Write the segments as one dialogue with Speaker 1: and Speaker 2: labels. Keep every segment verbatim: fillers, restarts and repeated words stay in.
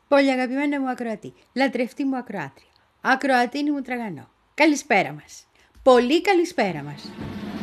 Speaker 1: Πολύ αγαπημένα μου ακροατή, λατρευτή μου ακροάτρια, ακροατίνη μου τραγανό. Καλησπέρα μας. Πολύ καλησπέρα μας.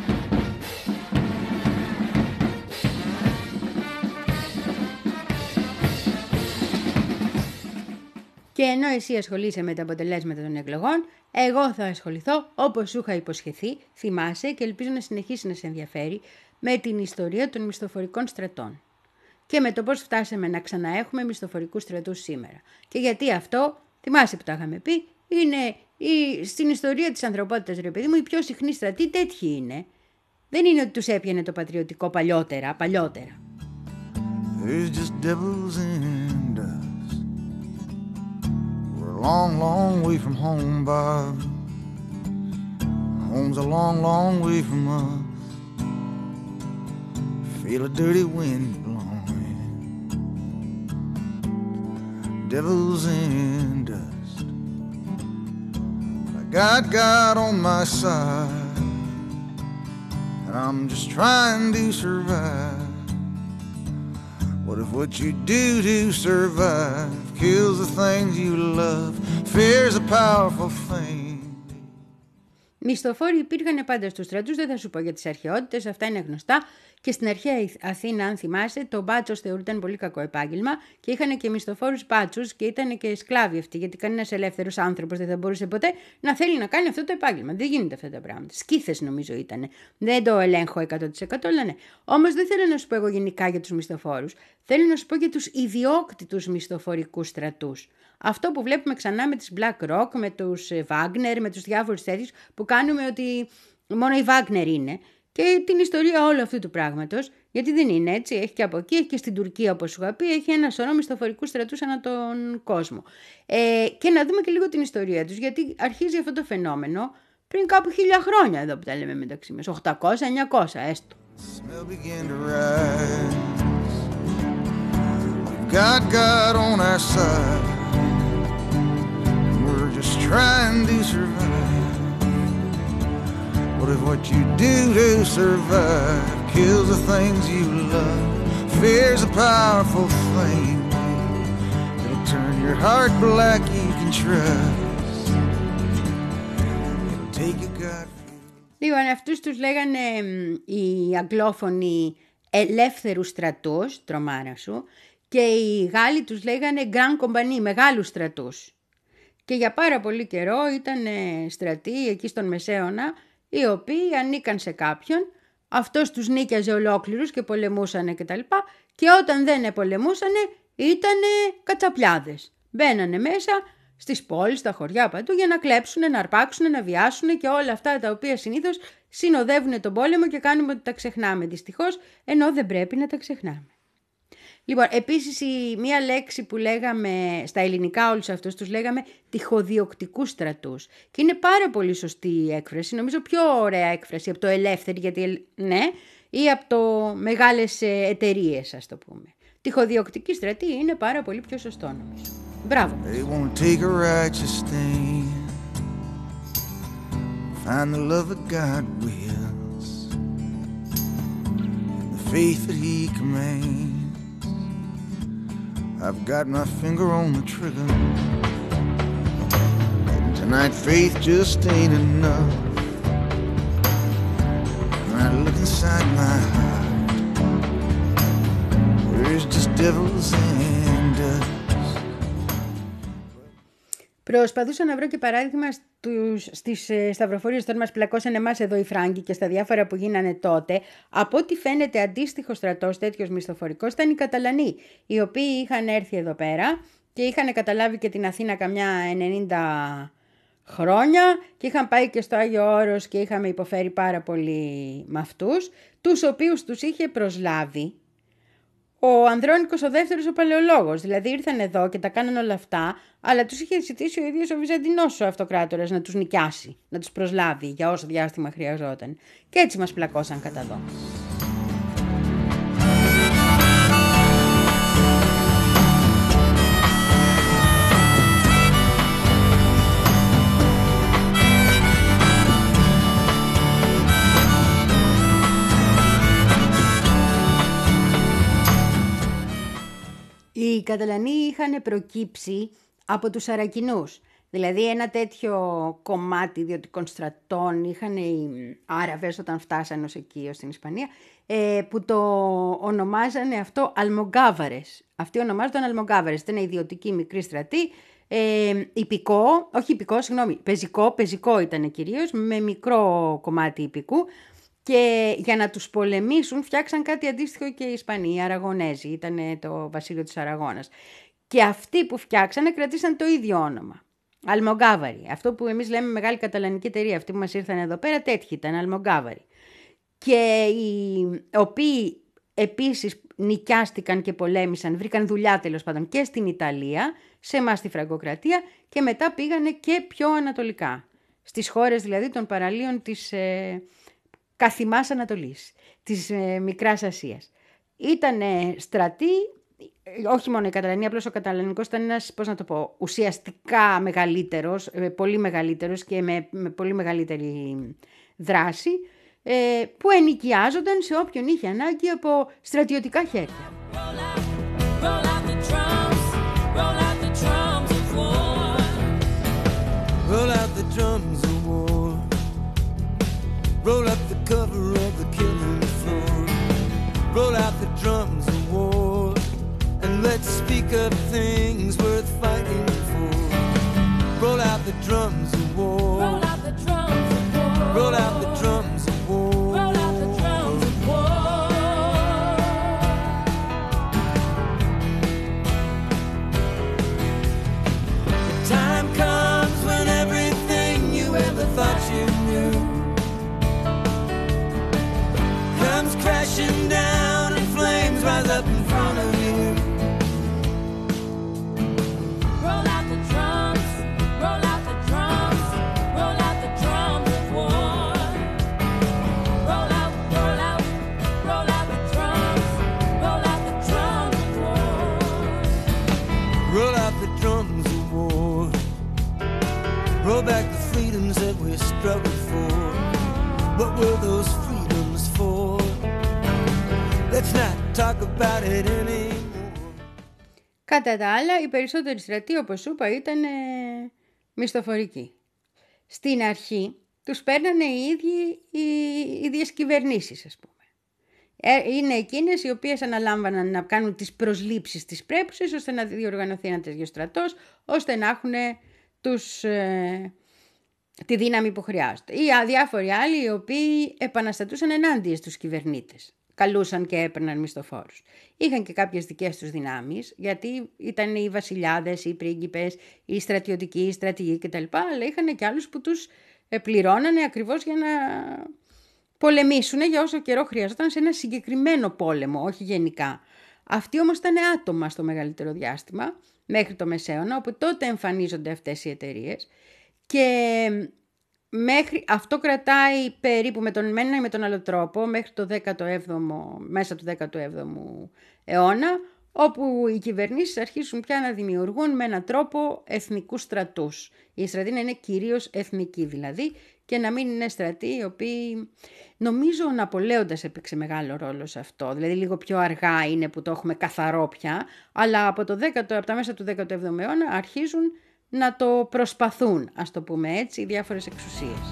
Speaker 1: Και ενώ εσύ ασχολείσαι με τα αποτελέσματα των εκλογών, εγώ θα ασχοληθώ, όπως σου είχα υποσχεθεί, θυμάσαι και ελπίζω να συνεχίσει να σε ενδιαφέρει, με την ιστορία των μισθοφορικών στρατών. Και με το πώς φτάσαμε να ξαναέχουμε μισθοφορικούς στρατούς σήμερα. Και γιατί αυτό, θυμάσαι που τα είχαμε πει, είναι η, στην ιστορία της ανθρωπότητας, ρε παιδί μου, οι πιο συχνοί στρατοί τέτοιοι είναι. Δεν είναι ότι τους έπιανε το πατριωτικό παλιότερα, παλιότερα.
Speaker 2: There's just devils in dust. We're a long, long way from home, Bob. Home's a long, long way from us. Feel a dirty wind blowing. Devils in dust. I got God on my side, and I'm just trying to survive. What if what you do to survive kills the things you love? Fear's a powerful thing.
Speaker 1: Μισθοφόροι υπήρχαν πάντα στους στρατούς, δεν θα σου πω για τις αρχαιότητες, αυτά είναι γνωστά. Και στην αρχαία Αθήνα, αν θυμάσαι, το μπάτσος θεωρούταν πολύ κακό επάγγελμα και είχαν και μισθοφόρους μπάτσους και ήταν και σκλάβοι αυτοί, γιατί κανένας ελεύθερος άνθρωπος δεν θα μπορούσε ποτέ να θέλει να κάνει αυτό το επάγγελμα. Δεν γίνονται αυτά τα πράγματα. Σκύθες νομίζω ήταν. Δεν το ελέγχω εκατό τοις εκατό, αλλά ναι. Όμως δεν θέλω να σου πω εγώ γενικά για τους μισθοφόρους. Θέλω να σου πω για τους ιδιόκτητους μισθοφορικούς στρατούς. Αυτό που βλέπουμε ξανά με τις Black Rock, με τους Wagner, με τους διάφορους τέτοιους που κάνουμε ότι μόνο οι Wagner είναι. Και την ιστορία όλου αυτού του πράγματος, γιατί δεν είναι έτσι, έχει και από εκεί, έχει και στην Τουρκία όπως σου είχα πει, έχει ένα σωρό μισθοφορικούς στρατούς ανά τον κόσμο. Ε, και να δούμε και λίγο την ιστορία τους, γιατί αρχίζει αυτό το φαινόμενο πριν κάπου χίλια χρόνια εδώ που τα λέμε μεταξύ μας, οκτακόσια εννιακόσια έστω.
Speaker 2: Got God on our side. We're just trying to survive. What if what you do to survive kills the things you love? Fear's a powerful thing. It'll turn your heart black, you can trust. It'll take a God.
Speaker 1: Λοιπόν, αυτούς τους λέγανε οι αγγλόφωνοι ελεύθερους στρατούς, τρομάρα σου, και οι Γάλλοι τους λέγανε Grand Compagnie, μεγάλους στρατούς. Και για πάρα πολύ καιρό ήταν στρατοί εκεί στον Μεσαίωνα, οι οποίοι ανήκαν σε κάποιον, αυτός τους νίκιαζε ολόκληρους και πολεμούσανε κτλ. Και όταν δεν πολεμούσανε ήτανε κατσαπλιάδες. Μπαίνανε μέσα στις πόλεις, στα χωριά παντού για να κλέψουν, να αρπάξουν, να βιάσουν και όλα αυτά τα οποία συνήθως συνοδεύουν τον πόλεμο και κάνουμε ότι τα ξεχνάμε δυστυχώς, ενώ δεν πρέπει να τα ξεχνάμε. Λοιπόν, επίσης η μία λέξη που λέγαμε στα ελληνικά όλους αυτούς τους λέγαμε τυχοδιοκτικούς στρατούς. Και είναι πάρα πολύ σωστή η έκφραση, νομίζω πιο ωραία έκφραση από το ελεύθερη, γιατί ναι, ή από το μεγάλες εταιρείες ας το πούμε. Τυχοδιοκτική στρατή είναι πάρα πολύ πιο σωστό νομίζω. Μπράβο.
Speaker 2: I've got my finger on the trigger, and tonight faith just ain't enough. When I look inside my heart, there's just devils in dust.
Speaker 1: Προσπαθούσα να βρω και παράδειγμα στους, στις ε, σταυροφορίες, όταν μας πλακώσαν εμάς εδώ οι Φράγκοι και στα διάφορα που γίνανε τότε. Από ό,τι φαίνεται αντίστοιχο στρατός τέτοιος μισθοφορικός ήταν οι Καταλανοί, οι οποίοι είχαν έρθει εδώ πέρα και είχαν καταλάβει και την Αθήνα καμιά ενενήντα χρόνια και είχαν πάει και στο Άγιο Όρος και είχαμε υποφέρει πάρα πολύ με αυτούς, τους οποίους τους είχε προσλάβει ο Ανδρώνικος ο δεύτερος ο Παλαιολόγος. Δηλαδή ήρθαν εδώ και τα κάνανε όλα αυτά, αλλά τους είχε ζητήσει ο ίδιος ο Βυζαντινός ο αυτοκράτορας να τους νοικιάσει, να τους προσλάβει για όσο διάστημα χρειαζόταν. Και έτσι μας πλακώσαν κατά εδώ. Οι Καταλανοί είχαν προκύψει από τους Αρακινούς. Δηλαδή ένα τέτοιο κομμάτι ιδιωτικών στρατών είχαν οι Άραβες όταν φτάσανε ως εκεί, ως στην Ισπανία, που το ονομάζανε αυτό Αλμογκάβαρες. Αυτοί ονομάζονταν Αλμογκάβαρες. Ήταν ιδιωτική μικρή στρατή, ε, υπηκό, όχι υπηκό, συγγνώμη, πεζικό, πεζικό ήταν κυρίως, με μικρό κομμάτι υπηκού. Και για να τους πολεμήσουν φτιάξαν κάτι αντίστοιχο και οι Ισπανοί, οι Αραγωνέζοι, ήταν το βασίλειο της Αραγώνας. Και αυτοί που φτιάξανε κρατήσαν το ίδιο όνομα. Αλμογκάβαροι. Αυτό που εμείς λέμε μεγάλη καταλανική εταιρεία, αυτοί που μας ήρθαν εδώ πέρα, τέτοιοι ήταν, Αλμογκάβαροι. Και οι οποίοι επίσης νοικιάστηκαν και πολέμησαν, βρήκαν δουλειά τέλος πάντων και στην Ιταλία, σε εμάς στη Φραγκοκρατία, και μετά πήγανε και πιο ανατολικά. Στις χώρες δηλαδή των παραλίων της ε, Καθημάς Ανατολής, της ε, Μικράς Ασίας. Ήτανε στρατοί. Όχι μόνο η Καταλανία, απλώς ο Καταλανικός ήταν ένας, πώς να το πω, ουσιαστικά μεγαλύτερος, πολύ μεγαλύτερος και με, με πολύ μεγαλύτερη δράση, ε, που ενοικιάζονταν σε όποιον είχε ανάγκη από στρατιωτικά χέρια. Roll out the drums of war. Roll up the cover of the killing floor. Roll out the drums of war. And let's speak of things worth fighting for. Roll out the drums of war. Roll out the drums of war. Roll out the drums of war. Roll out the drums of war. The time comes when everything you ever thought you knew comes crashing down and flames rise up in front of you. Roll back the freedoms that we struggled for. What were those freedoms for? Let's not talk about it anymore. Κατά τα άλλα, οι περισσότεροι στρατοί, όπως σου είπα, ήταν ε, μισθοφορικοί. Στην αρχή τους παίρνανε οι ίδιοι οι ίδιες κυβερνήσεις, ας πούμε. Ε, είναι εκείνες οι οποίες αναλάμβαναν να κάνουν τις προσλήψεις της πρέπουσες, ώστε να διοργανωθεί ένα τέτοιο στρατός, ώστε να έχουν τους, ε, τη δύναμη που χρειάζονται. Ή διάφοροι άλλοι οι οποίοι επαναστατούσαν ενάντια στους κυβερνήτες. Καλούσαν και έπαιρναν μισθοφόρους. Είχαν και κάποιες δικές τους δυνάμεις, γιατί ήταν οι βασιλιάδες, οι πρίγκιπες, οι στρατιωτικοί, οι στρατηγοί κτλ. Αλλά είχαν και άλλους που τους πληρώνανε ακριβώς για να πολεμήσουν για όσο καιρό χρειαζόταν σε ένα συγκεκριμένο πόλεμο, όχι γενικά. Αυτοί όμως ήταν άτομα στο μεγαλύτερο διάστημα, μέχρι το Μεσαίωνα, όπου τότε εμφανίζονται αυτές οι εταιρείες, και μέχρι, αυτό κρατάει περίπου με τον ένα ή με τον άλλο τρόπο μέχρι το δέκατο έβδομο, μέσα του δέκατου έβδομου αιώνα, όπου οι κυβερνήσεις αρχίσουν πια να δημιουργούν με έναν τρόπο εθνικούς στρατούς. Οι στρατοί να είναι κυρίως εθνικοί δηλαδή, και να μην είναι στρατοί οι οποίοι, νομίζω ο Ναπολέοντας έπαιξε μεγάλο ρόλο σε αυτό, δηλαδή λίγο πιο αργά είναι που το έχουμε καθαρό πια, αλλά από, το δέκατο, από τα μέσα του δέκατου έβδομου αιώνα αρχίζουν να το προσπαθούν, ας το πούμε έτσι, οι διάφορες εξουσίες.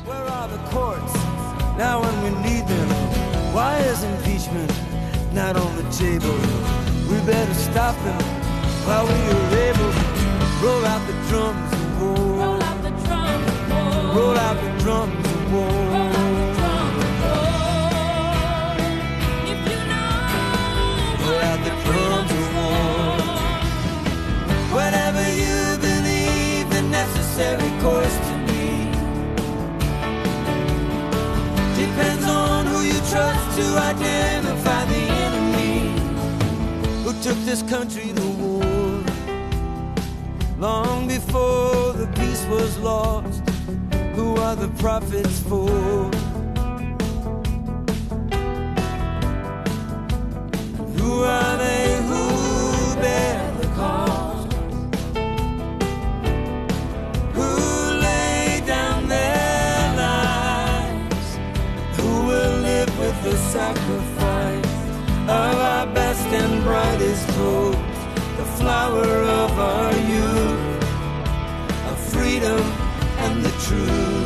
Speaker 1: Roll out the drums of war. If you know, roll out the drums of war. Whatever you believe the necessary course to be depends on who you trust to identify the enemy who took this country to war long before the peace was lost. Who are the prophets for? Who are they who bear the cost? Who lay down their lives? Who will live with the sacrifice of our best and brightest hopes? The
Speaker 3: flower of our youth, of freedom and the truth.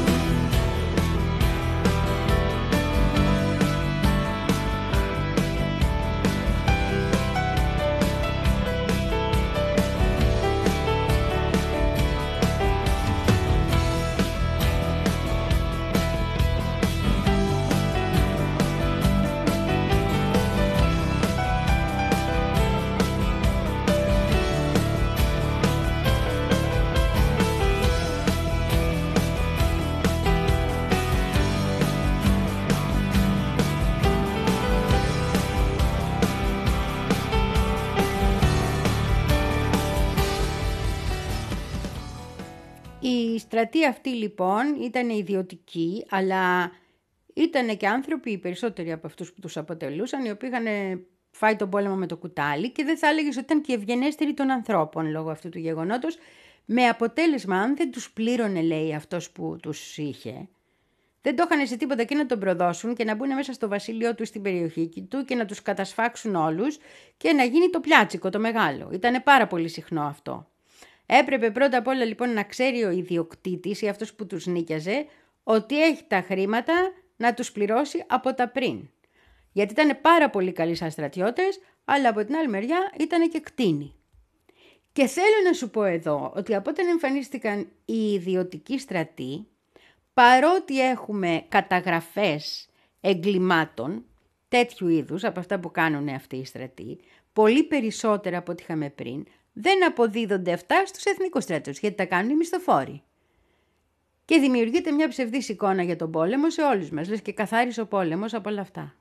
Speaker 1: Οι στρατοί αυτοί λοιπόν ήταν ιδιωτικοί, αλλά ήταν και άνθρωποι, οι περισσότεροι από αυτούς που τους αποτελούσαν, οι οποίοι είχαν φάει τον πόλεμο με το κουτάλι και δεν θα έλεγες ότι ήταν και ευγενέστεροι των ανθρώπων λόγω αυτού του γεγονότος, με αποτέλεσμα αν δεν τους πλήρωνε, λέει, αυτός που τους είχε, δεν το είχαν σε τίποτα και να τον προδώσουν και να μπουν μέσα στο βασίλειό του στην περιοχή του και να τους κατασφάξουν όλους και να γίνει το πιάτσικο το μεγάλο. Ήταν πάρα πολύ συχνό αυτό. Έπρεπε πρώτα απ' όλα λοιπόν να ξέρει ο ιδιοκτήτης ή αυτός που τους νίκιαζε ότι έχει τα χρήματα να τους πληρώσει από τα πριν. Γιατί ήταν πάρα πολύ καλοί σαν στρατιώτες, αλλά από την άλλη μεριά ήταν και κτήνοι. Και θέλω να σου πω εδώ ότι από όταν εμφανίστηκαν οι ιδιωτικοί στρατοί, παρότι έχουμε καταγραφές εγκλημάτων τέτοιου είδους από αυτά που κάνουν αυτοί οι στρατοί, πολύ περισσότερα από ό,τι είχαμε πριν, δεν αποδίδονται αυτά στους εθνικούς στρατούς, γιατί τα κάνουν οι μισθοφόροι. Και δημιουργείται μια ψευδής εικόνα για τον πόλεμο σε όλους μας, λες και καθάρισε ο πόλεμος από όλα αυτά.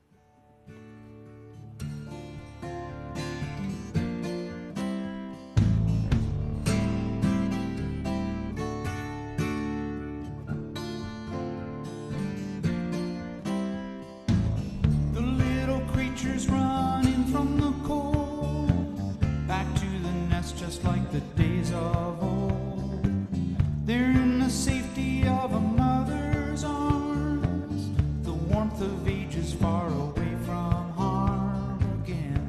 Speaker 4: Just like the days of old, they're in the safety of a mother's arms, the warmth of ages far away from harm again.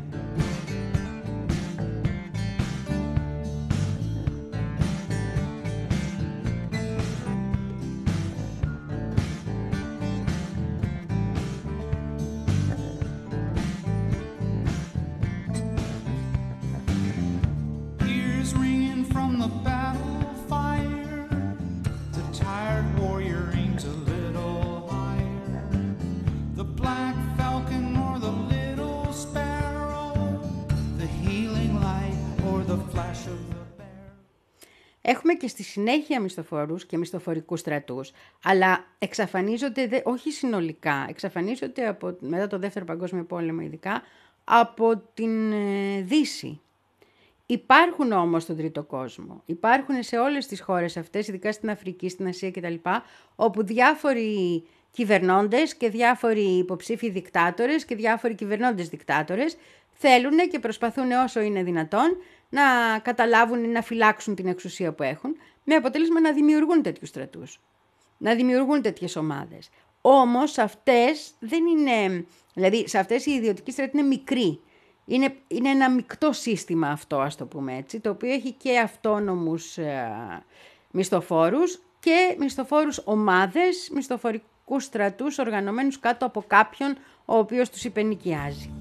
Speaker 4: From the battle fire, the tired warrior aims a little higher. The black falcon or the little sparrow, the healing light or the flash of the bear.
Speaker 1: Έχουμε και στη συνέχεια μισθοφόρους και μισθοφορικούς στρατούς, αλλά εξαφανίζονται, δε, όχι συνολικά, εξαφανίζονται από, μετά το Δεύτερο Παγκόσμιο Πόλεμο ειδικά, από την ε, Δύση. Υπάρχουν όμως στον τρίτο κόσμο, υπάρχουν σε όλες τις χώρες αυτές, ειδικά στην Αφρική, στην Ασία κτλ, όπου διάφοροι κυβερνώντες και διάφοροι υποψήφοι δικτάτορες και διάφοροι κυβερνώντες δικτάτορες θέλουν και προσπαθούν όσο είναι δυνατόν να καταλάβουν ή να φυλάξουν την εξουσία που έχουν, με αποτέλεσμα να δημιουργούν τέτοιους στρατούς, να δημιουργούν τέτοιες ομάδες. Όμως αυτές δεν είναι, δηλαδή σε αυτές οι ιδιωτικοί στρατοί είναι μικροί. Είναι, είναι ένα μεικτό σύστημα αυτό, ας το πούμε έτσι, το οποίο έχει και αυτόνομους ε, μισθοφόρους και μισθοφόρους ομάδες, μισθοφορικούς στρατούς οργανωμένους κάτω από κάποιον ο οποίος τους υπενοικιάζει.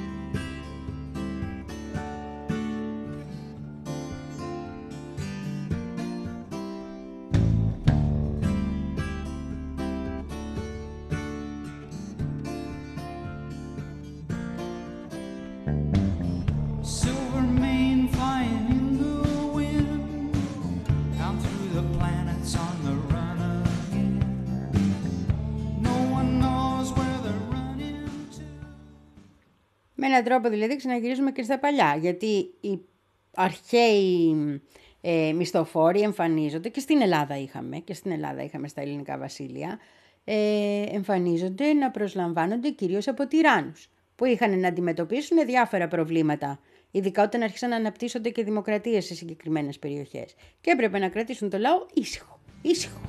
Speaker 1: Με έναν τρόπο δηλαδή ξαναγυρίζουμε και στα παλιά, γιατί οι αρχαίοι ε, μισθοφόροι εμφανίζονται, και στην Ελλάδα είχαμε, και στην Ελλάδα είχαμε στα ελληνικά βασίλεια, ε, εμφανίζονται να προσλαμβάνονται κυρίως από τυράννους, που είχαν να αντιμετωπίσουν διάφορα προβλήματα, ειδικά όταν άρχισαν να αναπτύσσονται και δημοκρατίες σε συγκεκριμένες περιοχές. Και έπρεπε να κρατήσουν το λαό ήσυχο, ήσυχο.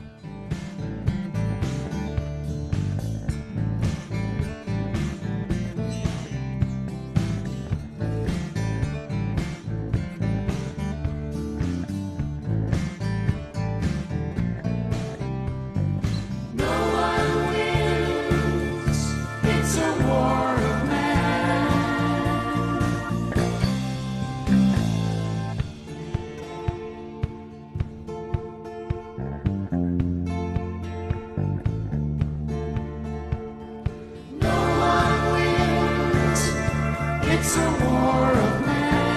Speaker 4: It's a war of man.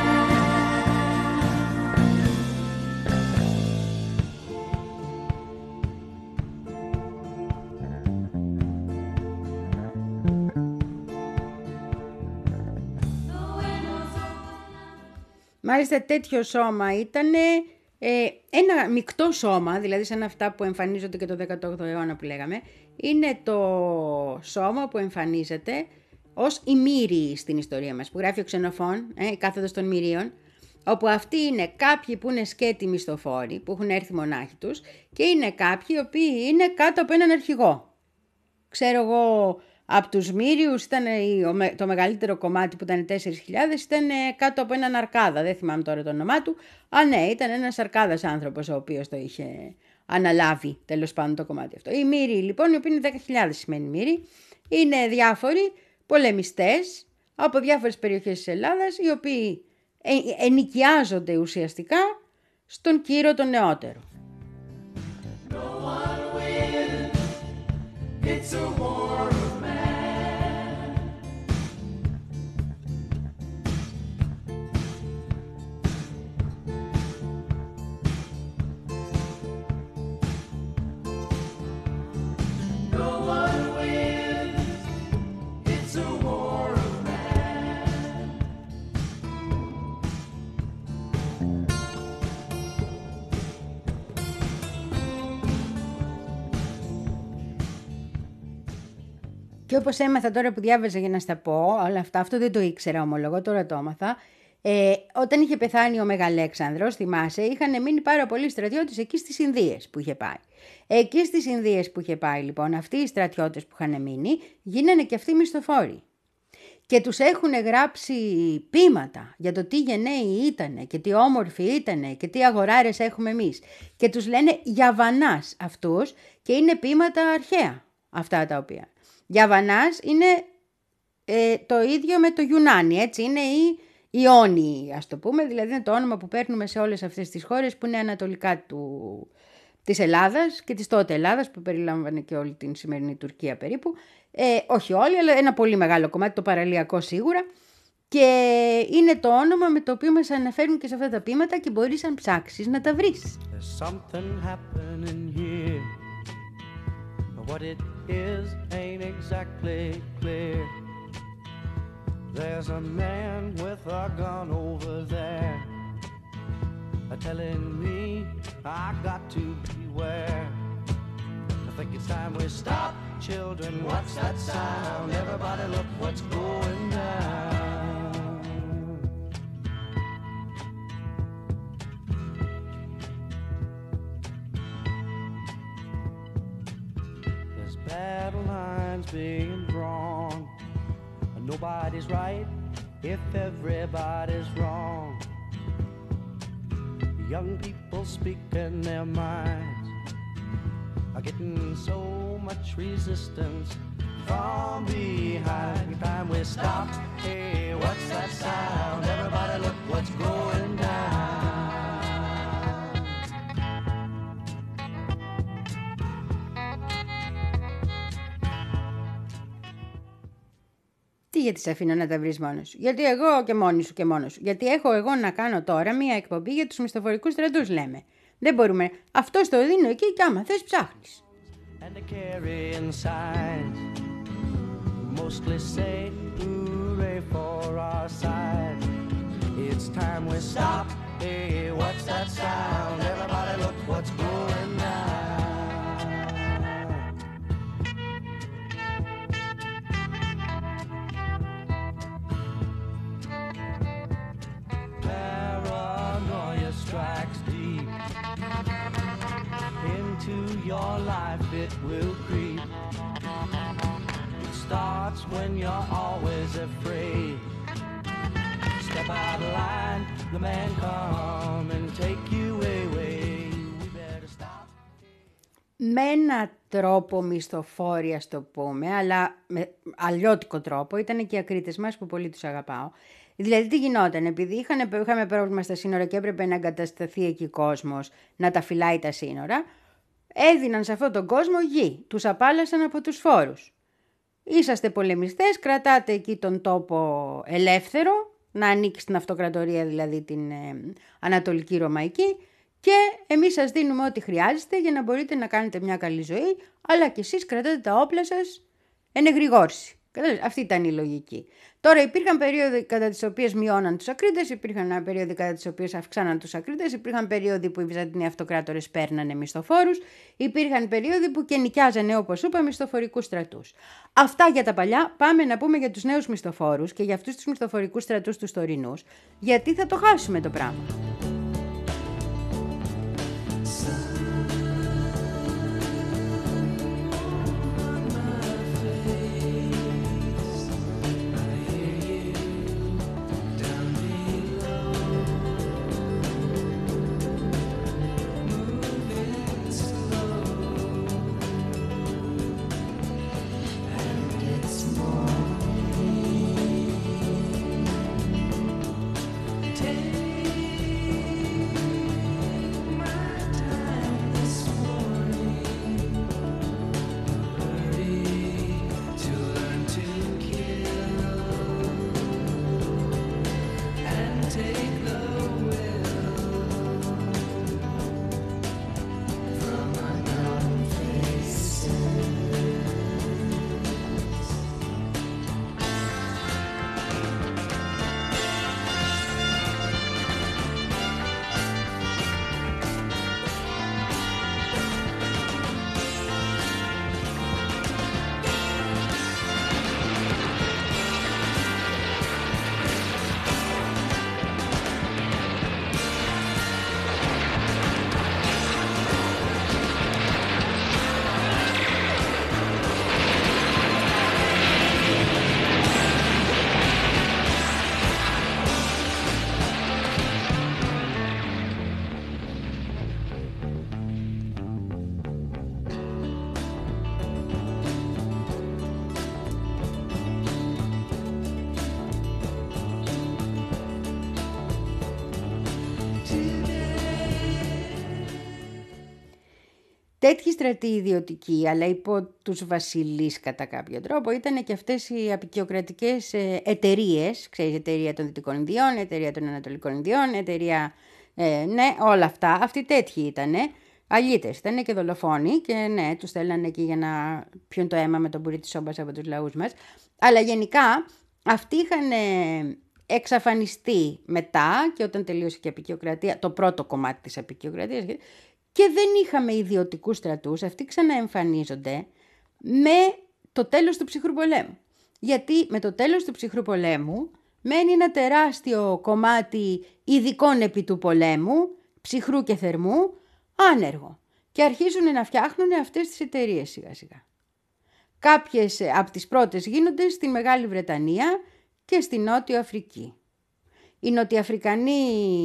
Speaker 1: Μάλιστα τέτοιο σώμα ήταν ε, ένα μεικτό σώμα, δηλαδή σαν αυτά που εμφανίζονται και το δέκατο όγδοο αιώνα που λέγαμε, είναι το σώμα που εμφανίζεται ως η Μύριοι στην ιστορία μας, που γράφει ο Ξενοφών, ε, η κάθοδος των Μυρίων, όπου αυτοί είναι κάποιοι που είναι σκέτοι μισθοφόροι, που έχουν έρθει μονάχοι τους, και είναι κάποιοι οι οποίοι είναι κάτω από έναν αρχηγό. Ξέρω εγώ, από τους Μύριους ήταν το μεγαλύτερο κομμάτι που ήταν τέσσερις χιλιάδες, ήταν κάτω από έναν αρκάδα, δεν θυμάμαι τώρα το όνομά του. Α, ναι, ήταν ένας αρκάδας άνθρωπος ο οποίος το είχε αναλάβει τέλος πάντων το κομμάτι αυτό. Οι Μύριοι λοιπόν, οι οποίοι είναι δέκα χιλιάδες σημαίνει Μύριοι, είναι διάφοροι πολεμιστές από διάφορες περιοχές της Ελλάδας, οι οποίοι ενοικιάζονται ουσιαστικά στον Κύρο τον νεότερο.
Speaker 3: No one wins. It's a war of man. No one wins. It's a war of man.
Speaker 1: Και όπως έμαθα τώρα που διάβαζα για να στα πω, όλα αυτά, αυτό δεν το ήξερα ομολογώ, τώρα το έμαθα. Ε, όταν είχε πεθάνει ο Μεγαλέξανδρος, θυμάσαι, είχαν μείνει πάρα πολλοί στρατιώτες εκεί στις Ινδίες που είχε πάει. Εκεί στις Ινδίες που είχε πάει λοιπόν, αυτοί οι στρατιώτες που είχαν μείνει, γίνανε και αυτοί μισθοφόροι. Και τους έχουν γράψει ποίηματα για το τι γενναίοι ήτανε και τι όμορφοι ήτανε και τι αγοράρες έχουμε εμείς. Και τους λένε Γιαβανάς αυτούς και είναι ποίηματα αρχαία αυτά τα οποία. Γιαβανάς είναι ε, το ίδιο με το Ιουνάνι, έτσι, είναι οι Ιόνιοι, ας το πούμε, δηλαδή είναι το όνομα που παίρνουμε σε όλες αυτές τις χώρες που είναι ανατολικά του, της Ελλάδας και της τότε Ελλάδας, που περιλάμβανε και όλη την σημερινή Τουρκία περίπου, ε, όχι όλοι, αλλά ένα πολύ μεγάλο κομμάτι, το παραλιακό σίγουρα, και είναι το όνομα με το οποίο μας αναφέρουν και σε αυτά τα ποίηματα και μπορείς αν ψάξεις να τα βρεις.
Speaker 3: There's something happening here, but what it is ain't exactly clear. There's a man with a gun over there, telling me I got to beware. I think it's time we stop, children. What's that sound? Everybody look what's going down. There's battle lines being drawn. Nobody's right if everybody's wrong. Young people speaking their minds are getting so much resistance from behind. Time we stop. Hey, what's that sound? Everybody look what's going down.
Speaker 1: Τι γιατί σε αφήνω να τα βρεις μόνος σου? Γιατί εγώ και μόνη σου και μόνος σου. Γιατί έχω εγώ να κάνω τώρα μία εκπομπή για τους μισθοφορικούς στρατούς, λέμε. Δεν μπορούμε. Αυτό το δίνω εκεί και άμα θες ψάχνεις.
Speaker 3: And they carry signs mostly say hooray for our side. It's time we stop. Hey, what's that sound? Everybody look what's going down. Paranoia strikes deep into your life, it will creep. It starts when you're always afraid. Step out of line, the man come and take you away. We better stop.
Speaker 1: Με ένα τρόπο μισθοφόροι, ας το πούμε, αλλά με αλλιώτικο τρόπο, ήταν και οι ακρίτες μας που πολύ τους αγαπάω. Δηλαδή τι γινόταν, επειδή είχαν, είχαμε πρόβλημα στα σύνορα και έπρεπε να εγκατασταθεί εκεί κόσμος να τα φυλάει τα σύνορα, έδιναν σε αυτόν τον κόσμο γη, τους απάλλασαν από τους φόρους. είσαστε πολεμιστές, κρατάτε εκεί τον τόπο ελεύθερο, να ανοίξει την αυτοκρατορία, δηλαδή την ε, Ανατολική Ρωμαϊκή, και εμείς σας δίνουμε ό,τι χρειάζεστε για να μπορείτε να κάνετε μια καλή ζωή, αλλά και εσείς κρατάτε τα όπλα σας εν εγρηγόρση. Αυτή ήταν η λογική. Τώρα υπήρχαν περίοδοι κατά τις οποίες μειώναν τους ακρίτες, υπήρχαν περίοδοι κατά τις οποίες αυξάναν τους ακρίτες, υπήρχαν περίοδοι που οι Βυζαντινοί αυτοκράτορες παίρνανε μισθοφόρους, υπήρχαν περίοδοι που και νοικιάζανε, όπως είπα, μισθοφορικούς στρατούς. Αυτά για τα παλιά. Πάμε να πούμε για τους νέους μισθοφόρους και για αυτούς τους μισθοφορικούς στρατούς τους τωρινούς, γιατί θα το χάσουμε το πράγμα. Τέτοιοι στρατοί ιδιωτικοί, αλλά υπό τους βασιλείς κατά κάποιο τρόπο, ήταν και αυτές οι απικιοκρατικές εταιρείες, ξέρεις, εταιρεία των Δυτικών Ινδιών, εταιρεία των Ανατολικών Ινδιών, εταιρεία, ε, ναι, όλα αυτά, αυτοί τέτοιοι ήτανε, αλήτες, ήτανε και δολοφόνοι και ναι, τους θέλανε εκεί για να πιούν το αίμα με τον πουρί της σόμπας από τους λαούς μας, αλλά γενικά αυτοί είχαν εξαφανιστεί μετά και όταν τελείωσε και η απικιοκρατία, το πρώτο κομμάτι της απικιοκρατίας, και δεν είχαμε ιδιωτικούς στρατούς, αυτοί ξαναεμφανίζονται με το τέλος του ψυχρού πολέμου. Γιατί με το τέλος του ψυχρού πολέμου μένει ένα τεράστιο κομμάτι ειδικών επί του πολέμου, ψυχρού και θερμού, άνεργο. Και αρχίζουν να φτιάχνουν αυτές τις εταιρείες σιγά σιγά. Κάποιες από τις πρώτες γίνονται στη Μεγάλη Βρετανία και στη Νότιο Αφρική. Οι Νοτιοαφρικανοί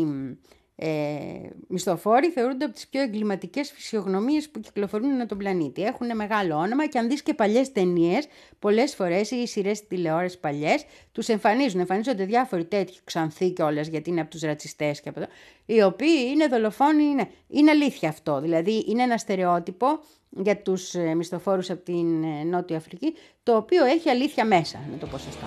Speaker 1: Ε, μισθοφόροι θεωρούνται από τις πιο εγκληματικές φυσιογνωμίες που κυκλοφορούν ανά τον πλανήτη. Έχουν μεγάλο όνομα και αν δεις και παλιές ταινίες, πολλές φορές ή σειρές τηλεόρασης παλιές, τους εμφανίζουν. Εμφανίζονται διάφοροι τέτοιοι ξανθοί κιόλας, γιατί είναι από τους ρατσιστές και από το, οι οποίοι είναι δολοφόνοι. Είναι, είναι αλήθεια αυτό. Δηλαδή είναι ένα στερεότυπο για τους μισθοφόρους από την Νότια Αφρική, το οποίο έχει αλήθεια μέσα, να το πω σωστά.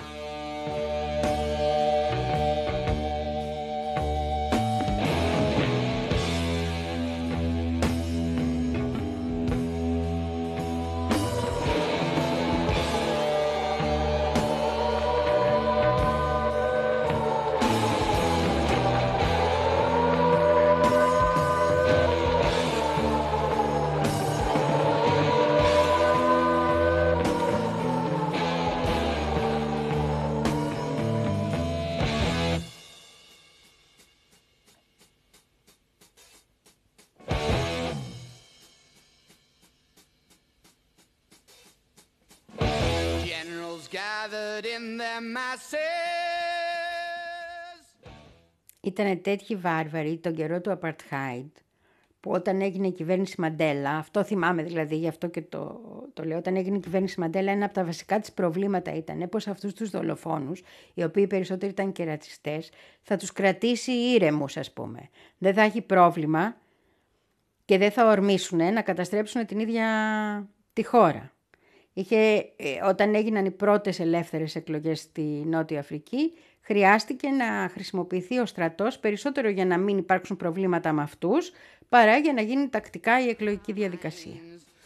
Speaker 1: Ήταν τέτοιοι βάρβαροι τον καιρό του Apartheid, που όταν έγινε η κυβέρνηση Μαντέλα, αυτό θυμάμαι δηλαδή, γι' αυτό και το, το λέω, όταν έγινε η κυβέρνηση Μαντέλα, ένα από τα βασικά της προβλήματα ήταν πως αυτούς τους δολοφόνους, οι οποίοι περισσότεροι ήταν και ρατσιστές, θα τους κρατήσει ήρεμους, ας πούμε. Δεν θα έχει πρόβλημα και δεν θα ορμήσουν να καταστρέψουν την ίδια τη χώρα. Είχε, όταν έγιναν οι πρώτες ελεύθερες εκλογές στη Νότια Αφρική, χρειάστηκε να χρησιμοποιηθεί ο στρατός περισσότερο για να μην υπάρξουν προβλήματα με αυτούς, παρά για να γίνει τακτικά η εκλογική διαδικασία.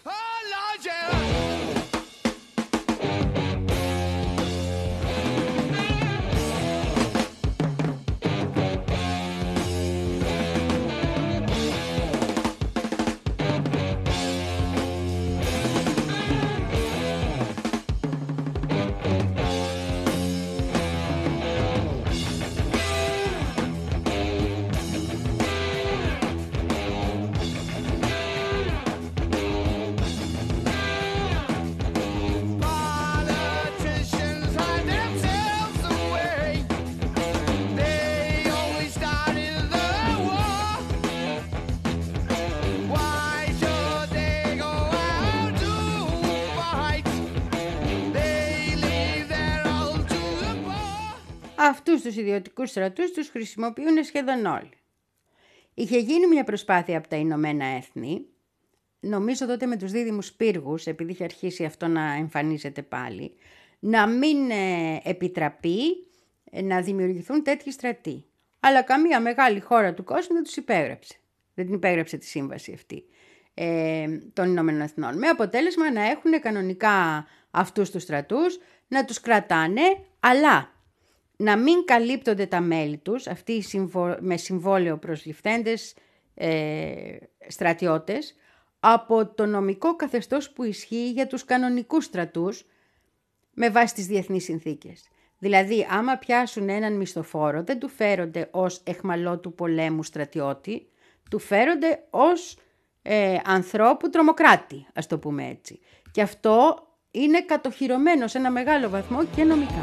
Speaker 1: Αυτούς τους ιδιωτικούς στρατούς τους χρησιμοποιούν σχεδόν όλοι. Είχε γίνει μια προσπάθεια από τα Ηνωμένα Έθνη, νομίζω τότε με τους δίδυμους πύργους, επειδή είχε αρχίσει αυτό να εμφανίζεται πάλι, να μην ε, επιτραπεί ε, να δημιουργηθούν τέτοιοι στρατοί. Αλλά καμία μεγάλη χώρα του κόσμου δεν τους υπέγραψε. Δεν την υπέγραψε τη σύμβαση αυτή ε, των Ηνωμένων Εθνών. Με αποτέλεσμα να έχουν κανονικά αυτούς τους στρατούς, να τους κρατάνε, αλλά να μην καλύπτονται τα μέλη τους, αυτοί οι συμβο... με συμβόλαιο προσληφθέντες ε, στρατιώτες, από το νομικό καθεστώς που ισχύει για τους κανονικούς στρατούς με βάση τις διεθνείς συνθήκες. Δηλαδή, άμα πιάσουν έναν μισθοφόρο, δεν του φέρονται ως εχμαλό του πολέμου στρατιώτη, του φέρονται ως ε, ανθρώπου τρομοκράτη, ας το πούμε έτσι. Και αυτό είναι κατοχυρωμένο σε ένα μεγάλο βαθμό και νομικά.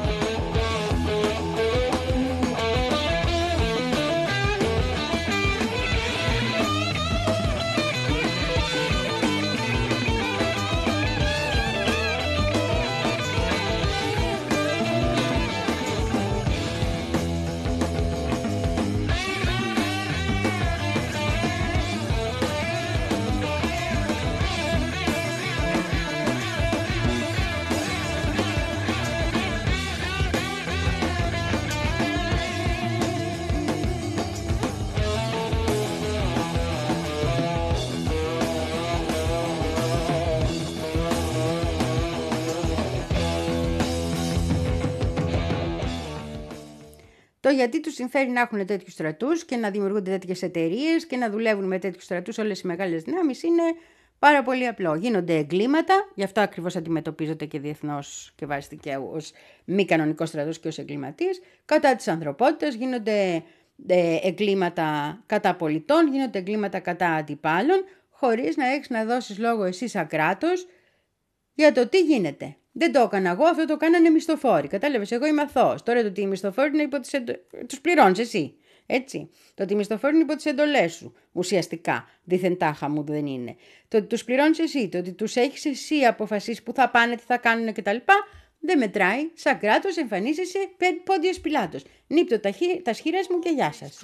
Speaker 1: Το γιατί τους συμφέρει να έχουν τέτοιους στρατούς και να δημιουργούνται τέτοιες εταιρείες και να δουλεύουν με τέτοιους στρατούς όλες οι μεγάλες δυνάμεις είναι πάρα πολύ απλό. Γίνονται εγκλήματα, γι' αυτό ακριβώς αντιμετωπίζονται και διεθνώς και βάσει δικαίου ως μη κανονικό στρατός και ως εγκληματίες. Κατά της ανθρωπότητας γίνονται ε, εγκλήματα κατά πολιτών, γίνονται εγκλήματα κατά αντιπάλων, χωρίς να έχεις να δώσεις λόγο εσύ σαν κράτος για το τι γίνεται. Δεν το έκανα εγώ, αυτό το κάνανε μισθοφόροι. Κατάλαβες, εγώ είμαι αθώος. Τώρα το ότι οι μισθοφόροι είναι υπό τις εντο... τους πληρώνεις εσύ. Έτσι. Το ότι οι μισθοφόροι είναι υπό τις εντολές σου. Ουσιαστικά. Δίθεν τάχα μου δεν είναι. Το ότι τους πληρώνεις εσύ, το ότι τους έχεις εσύ αποφασίσει που θα πάνε, τι θα κάνουν κτλ. Δεν μετράει. Σαν κράτος εμφανίζεσαι Πόντιος Πιλάτος. Νύπτω τα, χει... τα σχήρας μου και γεια σας.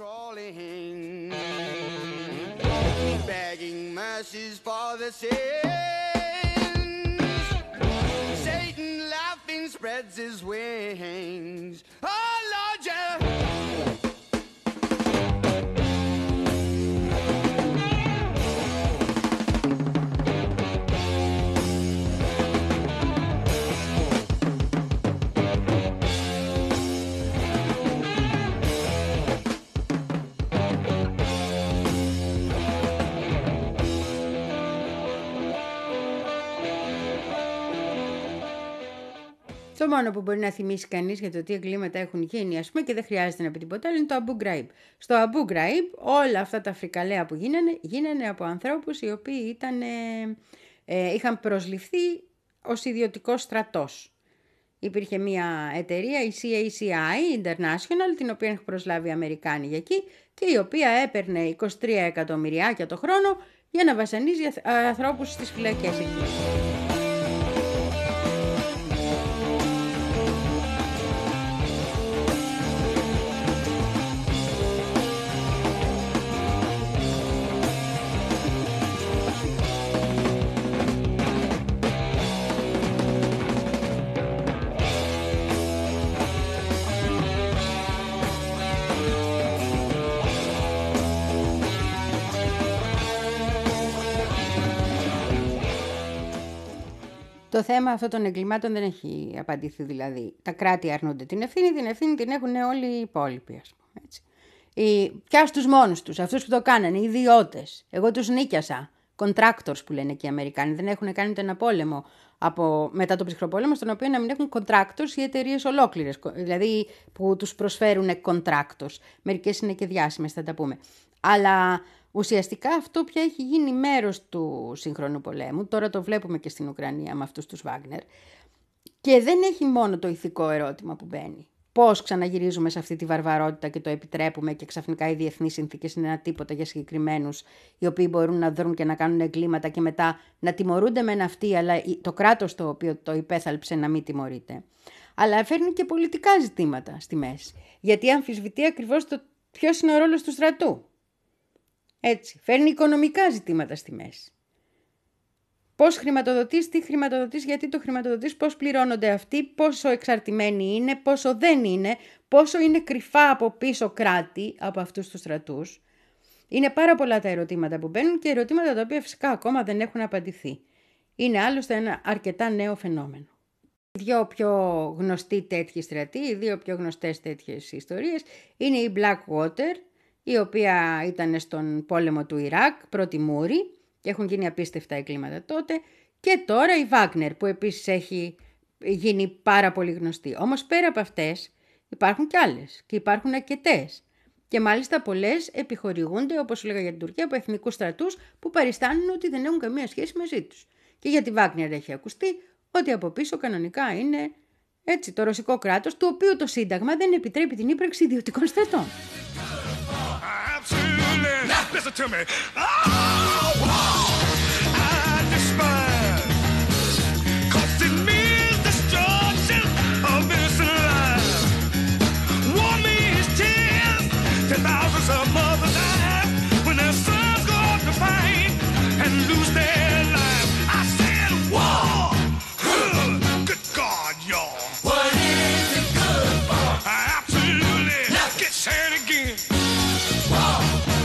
Speaker 3: Spreads his wings. Oh Lord, yeah.
Speaker 1: Το μόνο που μπορεί να θυμίσει κανείς για το τι εγκλήματα έχουν γίνει, ας πούμε, και δεν χρειάζεται να πει τίποτα άλλο, είναι το Αμπού Γκραΐμπ. Στο Αμπού Γκραΐμπ όλα αυτά τα φρικαλαία που γίνανε, γίνανε από ανθρώπους οι οποίοι ήταν, ε, ε, είχαν προσληφθεί ως ιδιωτικός στρατός. Υπήρχε μια εταιρεία, η σι έι σι άι International, την οποία έχουν προσλάβει οι Αμερικάνοι για εκεί και η οποία έπαιρνε είκοσι τρία εκατομμυριάκια το χρόνο για να βασανίζει ανθρώπους στις φυλακές εκεί. Το θέμα αυτών των εγκλημάτων δεν έχει απαντηθεί δηλαδή. Τα κράτη αρνούνται την ευθύνη, την ευθύνη την έχουν όλοι οι υπόλοιποι, ας πούμε, έτσι. Οι, πια στους μόνους τους, αυτούς που το κάνανε, οι ιδιώτες. Εγώ τους νίκιασα. Contractors που λένε και οι Αμερικάνοι. Δεν έχουν κάνει ούτε ένα πόλεμο από, μετά τον ψυχρό πόλεμο, στον οποίο να μην έχουν contractors οι εταιρείες ολόκληρες. Δηλαδή που τους προσφέρουν contractors. Μερικές είναι και διάσημες, θα τα πούμε. Αλλά ουσιαστικά αυτό πια έχει γίνει μέρος του σύγχρονου πολέμου. Τώρα το βλέπουμε και στην Ουκρανία με αυτούς τους Βάγνερ. Και δεν έχει μόνο το ηθικό ερώτημα που μπαίνει. Πώς ξαναγυρίζουμε σε αυτή τη βαρβαρότητα και το επιτρέπουμε και ξαφνικά οι διεθνείς συνθήκες είναι ένα τίποτα για συγκεκριμένους οι οποίοι μπορούν να δρουν και να κάνουν εγκλήματα και μετά να τιμωρούνται μεν αυτοί, αλλά το κράτος το οποίο το υπέθαλψε να μην τιμωρείται. Αλλά φέρνει και πολιτικά ζητήματα στη μέση. Γιατί αμφισβητεί ακριβώς το ποιος είναι ο ρόλος του στρατού. Έτσι, φέρνει οικονομικά ζητήματα στη μέση. Πώς χρηματοδοτείς, τι χρηματοδοτείς, γιατί το χρηματοδοτείς, πώς πληρώνονται αυτοί, πόσο εξαρτημένοι είναι, πόσο δεν είναι, πόσο είναι κρυφά από πίσω κράτη από αυτούς τους στρατούς. Είναι πάρα πολλά τα ερωτήματα που μπαίνουν και ερωτήματα τα οποία φυσικά ακόμα δεν έχουν απαντηθεί. Είναι άλλωστε ένα αρκετά νέο φαινόμενο. Οι δύο πιο γνωστοί τέτοιοι στρατοί, οι δύο πιο γνωστές τέτοιες ιστορίες είναι η Blackwater, η οποία ήταν στον πόλεμο του Ιράκ, πρώτη Μούρη, και έχουν γίνει απίστευτα εγκλήματα τότε, και τώρα η Βάγνερ που επίσης έχει γίνει πάρα πολύ γνωστή. Όμως πέρα από αυτές υπάρχουν κι άλλες και υπάρχουν αρκετές. Και μάλιστα πολλές επιχορηγούνται, όπως έλεγα για την Τουρκία, από εθνικούς στρατούς που παριστάνουν ότι δεν έχουν καμία σχέση μαζί τους. Και για τη Βάγνερ έχει ακουστεί ότι από πίσω κανονικά είναι έτσι το ρωσικό κράτος, του οποίου το Σύνταγμα δεν επιτρέπει την ύπαρξη ιδιωτικών στρατών.
Speaker 5: Listen to me. Oh, oh, I despise. 'Cause it means destruction of innocent lives. War means tears. Ten thousands of mothers die when their sons go off to fight and lose their lives. I said war. Good God, y'all. What is it good for? Absolutely. Get sad again. War.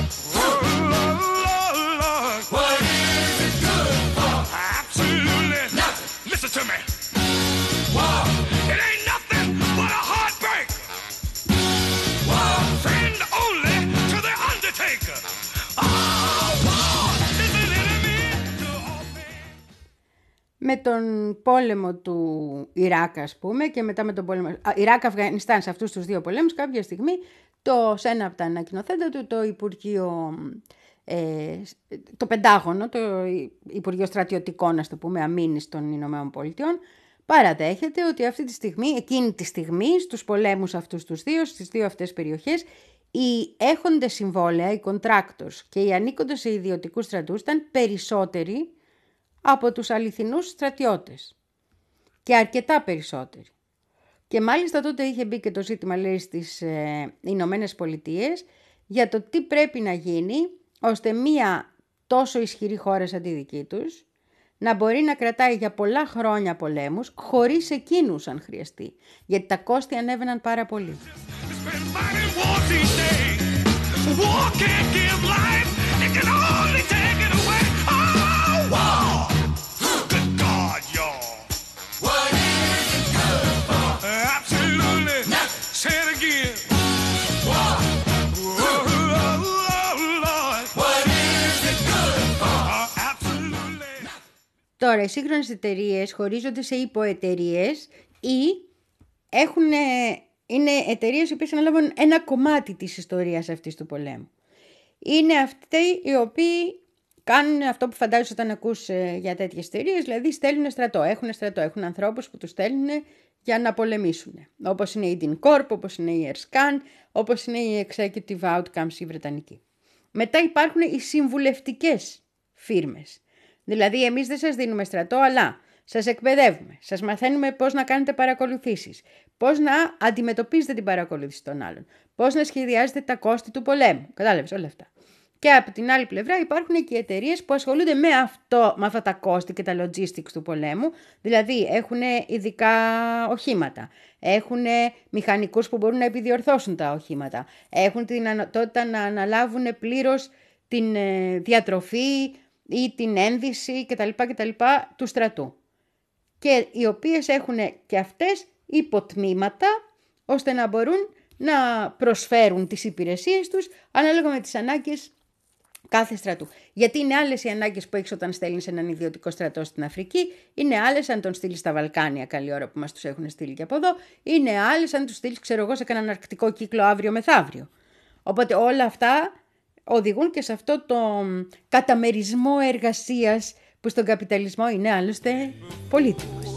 Speaker 5: To me. Wow. It ain't nothing but a heartbreak. Wow. Friend only to the undertaker. Oh, wow. Is an enemy to all things.
Speaker 1: Με τον πόλεμο του Ιράκ, ας πούμε, και μετά με τον πόλεμο Ιράκ-Αφγανιστάν, σε αυτούς τους δύο πολέμους, κάποια στιγμή το, σε ένα από τα ανακοινοθέντα του, το Υπουργείο, ε, το Πεντάγωνο, το Υπουργείο Στρατιωτικών, ας το πούμε, Αμήνης των Ηνωμένων Πολιτειών, παραδέχεται ότι αυτή τη στιγμή, εκείνη τη στιγμή, στους πολέμους αυτούς τους δύο, στις δύο αυτές περιοχές, οι έχοντες συμβόλαια, οι contractors και οι ανήκοντες σε ιδιωτικούς στρατούς ήταν περισσότεροι από τους αληθινούς στρατιώτες. Και αρκετά περισσότεροι. Και μάλιστα τότε είχε μπει και το ζήτημα, λέει, στις ε, Ηνωμένες Πολιτείες για το τι πρέπει να γίνει ώστε μία τόσο ισχυρή χώρα σαν τη δική τους να μπορεί να κρατάει για πολλά χρόνια πολέμους χωρίς εκείνους αν χρειαστεί. Γιατί τα κόστη ανέβαιναν πάρα πολύ. Τώρα, οι σύγχρονες εταιρείες χωρίζονται σε υποεταιρείες ή έχουν, είναι εταιρείες οι οποίες αναλάβουν ένα κομμάτι της ιστορίας αυτής του πολέμου. Είναι αυτοί οι οποίοι κάνουν αυτό που φαντάζεσαι όταν ακούς για τέτοιες εταιρείες, δηλαδή στέλνουν στρατό, έχουν στρατό, έχουν ανθρώπους που τους στέλνουν για να πολεμήσουν. Όπως είναι η DynCorp, όπως είναι η Erscan, όπως είναι η Executive Outcomes η Βρετανική. Μετά υπάρχουν οι συμβουλευτικές φίρμες. Δηλαδή εμείς δεν σας δίνουμε στρατό, αλλά σας εκπαιδεύουμε, σας μαθαίνουμε πώς να κάνετε παρακολουθήσεις, πώς να αντιμετωπίζετε την παρακολούθηση των άλλων, πώς να σχεδιάζετε τα κόστη του πολέμου. Κατάλαβες όλα αυτά. Και από την άλλη πλευρά υπάρχουν και οι εταιρείες που ασχολούνται με, αυτό, με αυτά τα κόστη και τα logistics του πολέμου, δηλαδή έχουν ειδικά οχήματα, έχουν μηχανικούς που μπορούν να επιδιορθώσουν τα οχήματα, έχουν τη δυνατότητα να αναλάβουν πλήρως την διατροφή ή την ένδυση κτλ. κτλ. Του στρατού. και οι οποίες έχουν και αυτές υποτμήματα ώστε να μπορούν να προσφέρουν τις υπηρεσίες τους ανάλογα με τις ανάγκες κάθε στρατού. Γιατί είναι άλλες οι ανάγκες που έχεις όταν στέλνεις έναν ιδιωτικό στρατό στην Αφρική, είναι άλλες αν τον στείλεις στα Βαλκάνια, καλή ώρα που μας τους έχουν στείλει και από εδώ, είναι άλλες αν τους στείλεις, ξέρω εγώ, σε κανέναν αρκτικό κύκλο αύριο μεθαύριο. Οπότε όλα αυτά οδηγούν και σε αυτό το καταμερισμό εργασίας που στον καπιταλισμό είναι άλλωστε πολύτιμος.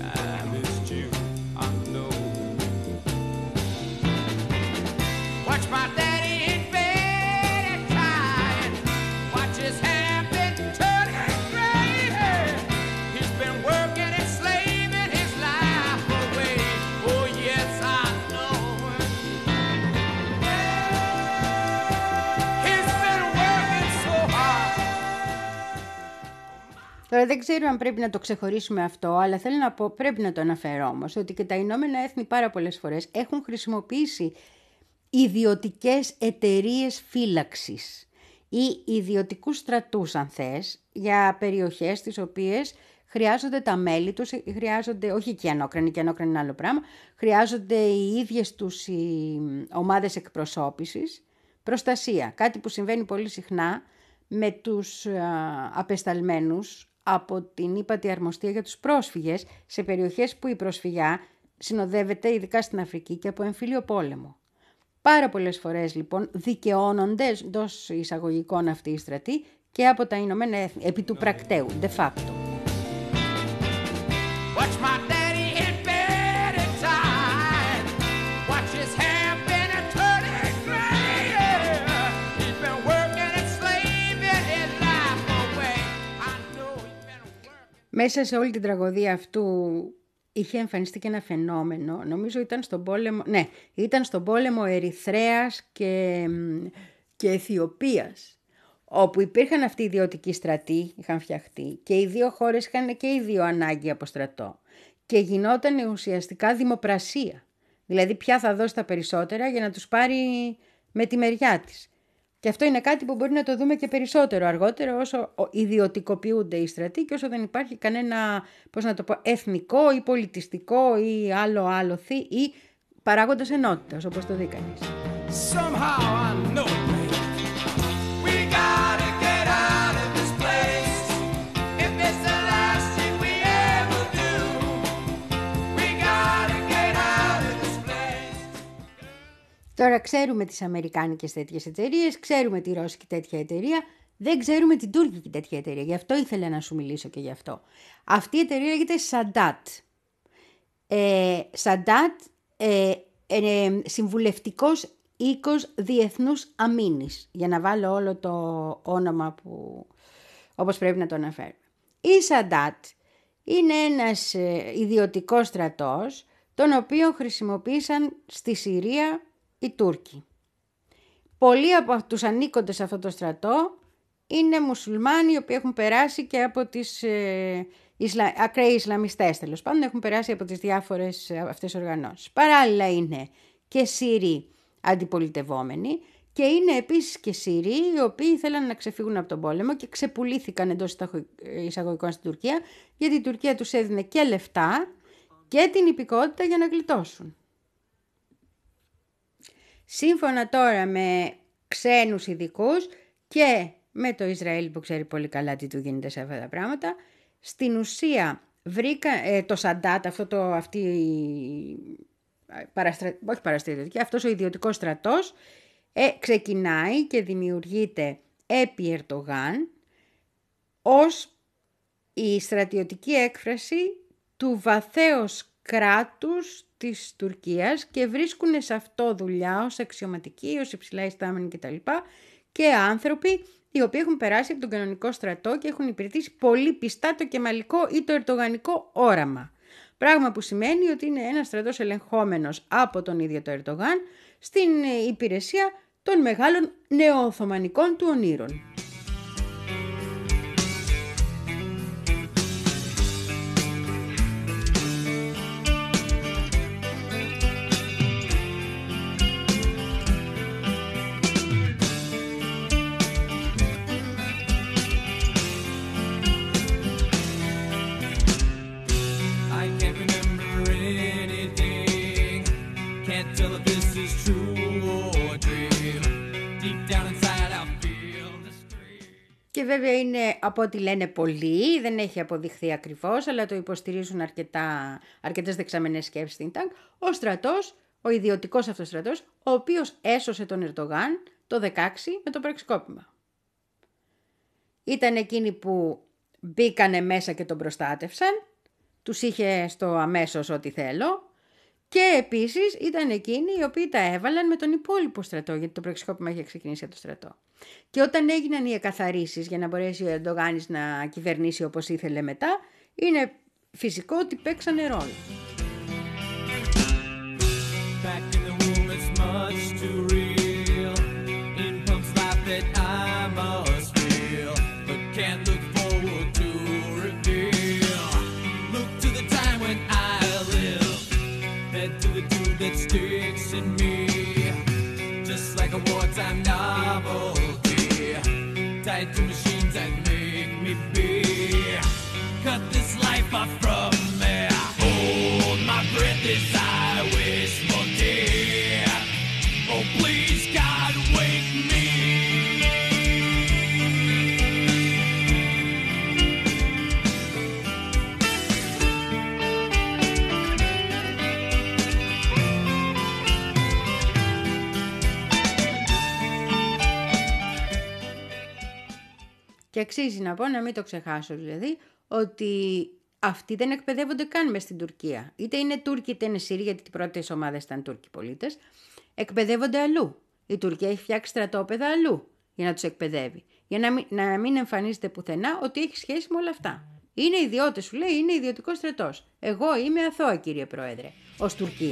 Speaker 1: Τώρα δεν ξέρω αν πρέπει να το ξεχωρίσουμε αυτό, αλλά θέλω να πω, πρέπει να το αναφέρω όμως, ότι και τα Ηνωμένα Έθνη πάρα πολλές φορές έχουν χρησιμοποιήσει ιδιωτικές εταιρείες φύλαξης ή ιδιωτικούς στρατούς, αν θες, για περιοχές τις οποίες χρειάζονται τα μέλη τους, χρειάζονται, όχι και οι ανώκρανοι, και οι ανώκρανοι είναι άλλο πράγμα, χρειάζονται οι ίδιες τους οι ομάδες εκπροσώπησης, προστασία, κάτι που συμβαίνει πολύ συχνά με τους α, απεσταλμένους από την ύπατη αρμοστία για τους πρόσφυγες σε περιοχές που η προσφυγιά συνοδεύεται ειδικά στην Αφρική και από εμφύλιο πόλεμο. Πάρα πολλές φορές λοιπόν δικαιώνονται εντός εισαγωγικών αυτοί οι στρατοί και από τα Ηνωμένα Έθνη, επί του πρακτέου, de facto. Μέσα σε όλη την τραγωδία αυτού είχε εμφανιστεί και ένα φαινόμενο, νομίζω ήταν στον πόλεμο, ναι, ήταν στον πόλεμο Ερυθρέας και, και Αιθιοπίας, όπου υπήρχαν αυτοί οι ιδιωτικοί στρατοί, είχαν φτιαχτεί και οι δύο χώρες είχαν και οι δύο ανάγκη από στρατό και γινόταν ουσιαστικά δημοπρασία, δηλαδή ποια θα δώσει τα περισσότερα για να τους πάρει με τη μεριά της. Και αυτό είναι κάτι που μπορεί να το δούμε και περισσότερο αργότερα όσο ιδιωτικοποιούνται οι στρατοί και όσο δεν υπάρχει κανένα, πώς να το πω, εθνικό ή πολιτιστικό ή άλλο άλοθη ή παράγοντας ενότητας, όπως το δει κανείς. Τώρα ξέρουμε τις αμερικάνικες τέτοιες εταιρείες, ξέρουμε τη ρώσικη τέτοια εταιρεία, δεν ξέρουμε την τουρκική τέτοια εταιρεία. Γι' αυτό ήθελα να σου μιλήσω και γι' αυτό. Αυτή η εταιρεία λέγεται Sadat. Ε, Sadat, ε, ε, συμβουλευτικός οίκος διεθνούς αμήνης. Για να βάλω όλο το όνομα που, όπως πρέπει να το αναφέρω. Η Sadat είναι ένας ε, ιδιωτικός στρατός, τον οποίο χρησιμοποίησαν στη Συρία οι Τούρκοι. Πολλοί από τους ανήκοντες σε αυτό το στρατό είναι μουσουλμάνοι οι οποίοι έχουν περάσει και από τις ε, Ισλα... ακραίοι Ισλαμιστές, τέλος πάντων, έχουν περάσει από τις διάφορες αυτές οργανώσεις. Παράλληλα είναι και Σύριοι αντιπολιτευόμενοι και είναι επίσης και Σύριοι οι οποίοι ήθελαν να ξεφύγουν από τον πόλεμο και ξεπουλήθηκαν εντός εισαγωγικών στην Τουρκία, γιατί η Τουρκία τους έδινε και λεφτά και την υπηκότητα για να γλιτώσουν. Σύμφωνα τώρα με ξένους ειδικούς και με το Ισραήλ που ξέρει πολύ καλά τι του γίνεται σε αυτά τα πράγματα, στην ουσία βρήκα ε, το Sadat, αυτό το, αυτή, παραστρα, όχι παραστρατιωτική, αυτός ο ιδιωτικός στρατός ε, ξεκινάει και δημιουργείται επί Ερντογάν ως η στρατιωτική έκφραση του βαθέως κράτους της Τουρκίας και βρίσκουν σε αυτό δουλειά ως αξιωματικοί, ως υψηλά ιστάμενοι κτλ. Και άνθρωποι οι οποίοι έχουν περάσει από τον κανονικό στρατό και έχουν υπηρετήσει πολύ πιστά το κεμαλικό ή το ερντογανικό όραμα. Πράγμα που σημαίνει ότι είναι ένας στρατός ελεγχόμενος από τον ίδιο το Ερντογάν στην υπηρεσία των μεγάλων νεοοθωμανικών του ονείρων. βέβαια είναι από ό,τι λένε πολλοί, δεν έχει αποδειχθεί ακριβώς, αλλά το υποστηρίζουν αρκετά, αρκετές δεξαμενές σκέψεις think tank, ο στρατός, ο ιδιωτικός αυτός στρατός, ο οποίος έσωσε τον Ερντογάν το δεκαέξι με το πραξικόπημα. Ήταν εκείνοι που μπήκανε μέσα και τον προστάτευσαν, τους είχε στο αμέσως ό,τι θέλω, και επίσης ήταν εκείνοι οι οποίοι τα έβαλαν με τον υπόλοιπο στρατό, γιατί το πραξικόπημα είχε ξεκινήσει από το στρατό. Και όταν έγιναν οι εκαθαρίσεις για να μπορέσει ο Ερντογάνης να κυβερνήσει όπως ήθελε μετά, είναι φυσικό ότι παίξανε ρόλο.
Speaker 6: That sticks in me, just like a wartime novelty, tied to machines that make me be. Cut this life off from me. Hold my breath as I wish for death. Oh please God, wake me.
Speaker 1: Και αξίζει να πω, να μην το ξεχάσω δηλαδή, ότι αυτοί δεν εκπαιδεύονται καν μες στην Τουρκία. Είτε είναι Τούρκοι είτε είναι Σύριοι, γιατί οι πρώτες ομάδες ήταν Τούρκοι πολίτες. Εκπαιδεύονται αλλού. Η Τουρκία έχει φτιάξει στρατόπεδα αλλού για να τους εκπαιδεύει. Για να μην, να μην εμφανίζεται πουθενά ότι έχει σχέση με όλα αυτά. Είναι ιδιώτες, σου λέει, είναι ιδιωτικός στρατός. Εγώ είμαι αθώα, κύριε Πρόεδρε, ως Τουρκία.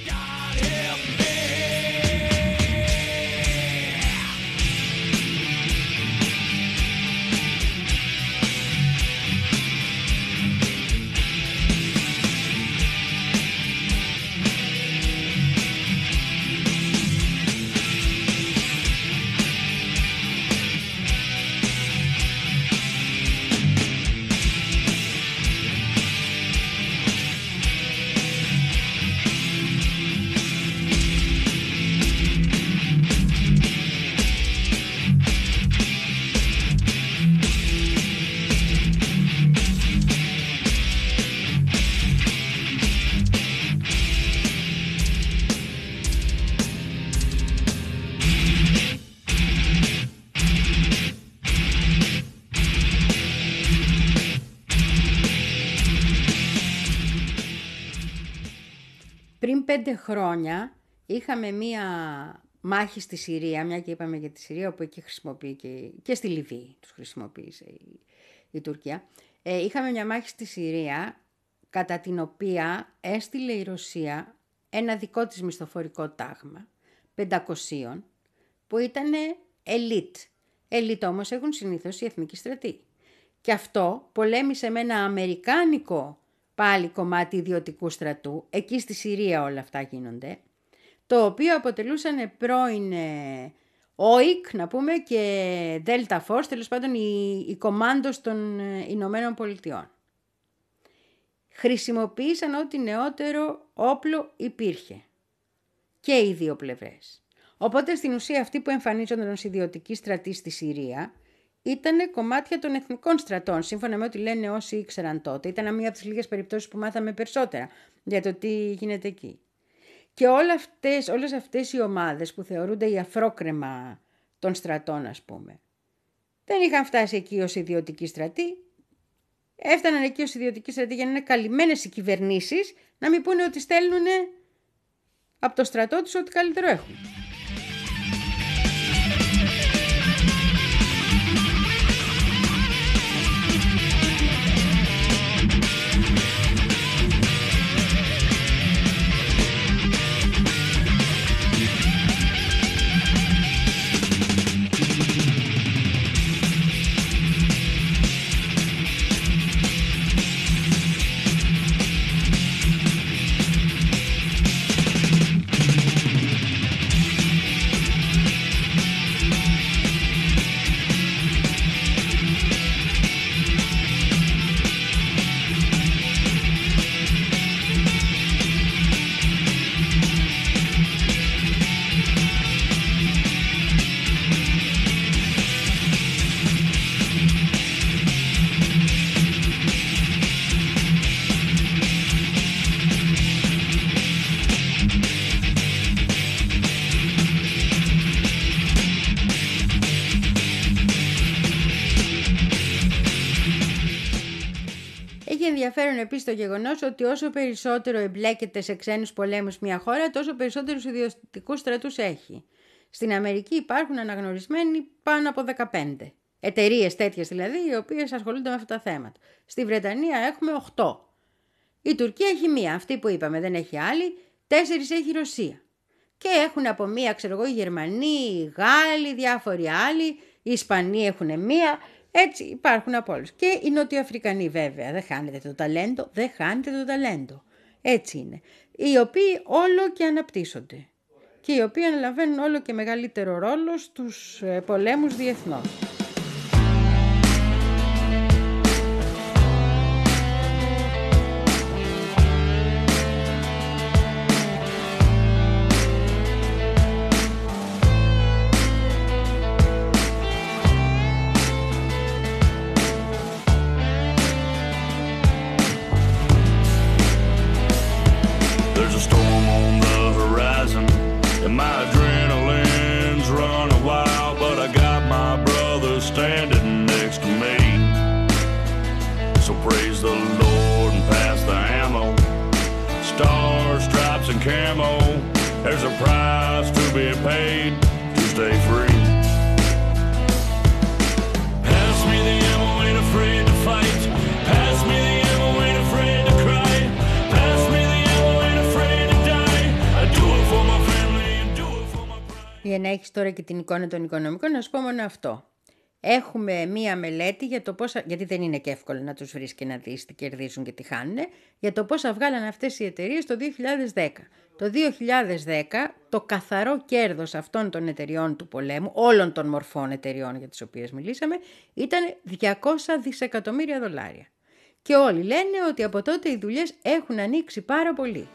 Speaker 1: Πριν πέντε χρόνια είχαμε μία μάχη στη Συρία, μια και είπαμε για τη Συρία, όπου εκεί χρησιμοποιεί και, και στη Λιβύη τους χρησιμοποίησε η, η Τουρκία. Ε, είχαμε μια μάχη στη Συρία, κατά την οποία έστειλε η Ρωσία ένα δικό της μισθοφορικό τάγμα, πεντακόσια, που ήταν ελίτ. Ελίτ όμως έχουν συνήθως οι εθνικοί στρατοί. Και αυτό πολέμησε με ένα αμερικάνικο πάλι κομμάτι ιδιωτικού στρατού, εκεί στη Συρία όλα αυτά γίνονται, το οποίο αποτελούσαν πρώην ε, ΟΙΚ, να πούμε, και Delta Force, τέλος πάντων οι, οι κομμάντος των ε, Ηνωμένων Πολιτειών. Χρησιμοποίησαν ό,τι νεότερο όπλο υπήρχε και οι δύο πλευρές. Οπότε στην ουσία αυτοί που εμφανίζονταν ως ιδιωτικοί στρατοί στη Συρία ήταν κομμάτια των εθνικών στρατών, σύμφωνα με ό,τι λένε όσοι ήξεραν τότε. Ήταν μία από τις λίγες περιπτώσεις που μάθαμε περισσότερα για το τι γίνεται εκεί. Και όλα αυτές, όλες αυτές οι ομάδες που θεωρούνται η αφρόκρεμα των στρατών, ας πούμε, δεν είχαν φτάσει εκεί ως ιδιωτικοί στρατοί. Έφταναν εκεί ως ιδιωτικοί στρατοί για να είναι καλυμμένες οι κυβερνήσεις, να μην πούνε ότι στέλνουν από το στρατό τους ό,τι καλύτερο έχουν. αναφέρουν επίσης το γεγονός ότι όσο περισσότερο εμπλέκεται σε ξένους πολέμους μια χώρα, τόσο περισσότερους ιδιωτικούς στρατούς έχει. Στην Αμερική υπάρχουν αναγνωρισμένοι πάνω από δεκαπέντε. Εταιρείες τέτοιες δηλαδή, οι οποίες ασχολούνται με αυτά τα θέματα. Στη Βρετανία έχουμε οκτώ. Η Τουρκία έχει μία, αυτή που είπαμε, δεν έχει άλλη. Τέσσερις έχει η Ρωσία. Και έχουν από μία, ξέρω εγώ, οι Γερμανοί, οι Γάλλοι, διάφοροι άλλοι. Οι Ισπανοί έχουν μία. Έτσι υπάρχουν από όλους. Και οι Νοτιοαφρικανοί βέβαια. Δεν χάνετε το ταλέντο, δεν χάνετε το ταλέντο. Έτσι είναι. Οι οποίοι όλο και αναπτύσσονται. Και οι οποίοι αναλαμβάνουν όλο και μεγαλύτερο ρόλο στους πολέμους διεθνώς.
Speaker 5: My adrenaline's running wild, but I got my brother standing next to me. So praise the Lord and pass the ammo. Stars, stripes, and camo. There's a price to be paid to stay free. Pass me the ammo, ain't afraid to fight. Pass me the ammo, ain't afraid to cry. Pass me the ammo, ain't afraid to die. I do it for my family.
Speaker 1: Για να έχεις τώρα και την εικόνα των οικονομικών, να σου πω μόνο αυτό. Έχουμε μία μελέτη για το πόσα, γιατί δεν είναι και εύκολο να τους βρεις και να δεις τι κερδίζουν και τι χάνουν, για το πόσα βγάλαν αυτές οι εταιρείες το δύο χιλιάδες δέκα. Το δύο χιλιάδες δέκα το καθαρό κέρδος αυτών των εταιριών του πολέμου, όλων των μορφών εταιριών για τις οποίες μιλήσαμε, ήταν διακόσια δισεκατομμύρια δολάρια. Και όλοι λένε ότι από τότε οι δουλειές έχουν ανοίξει πάρα πολύ.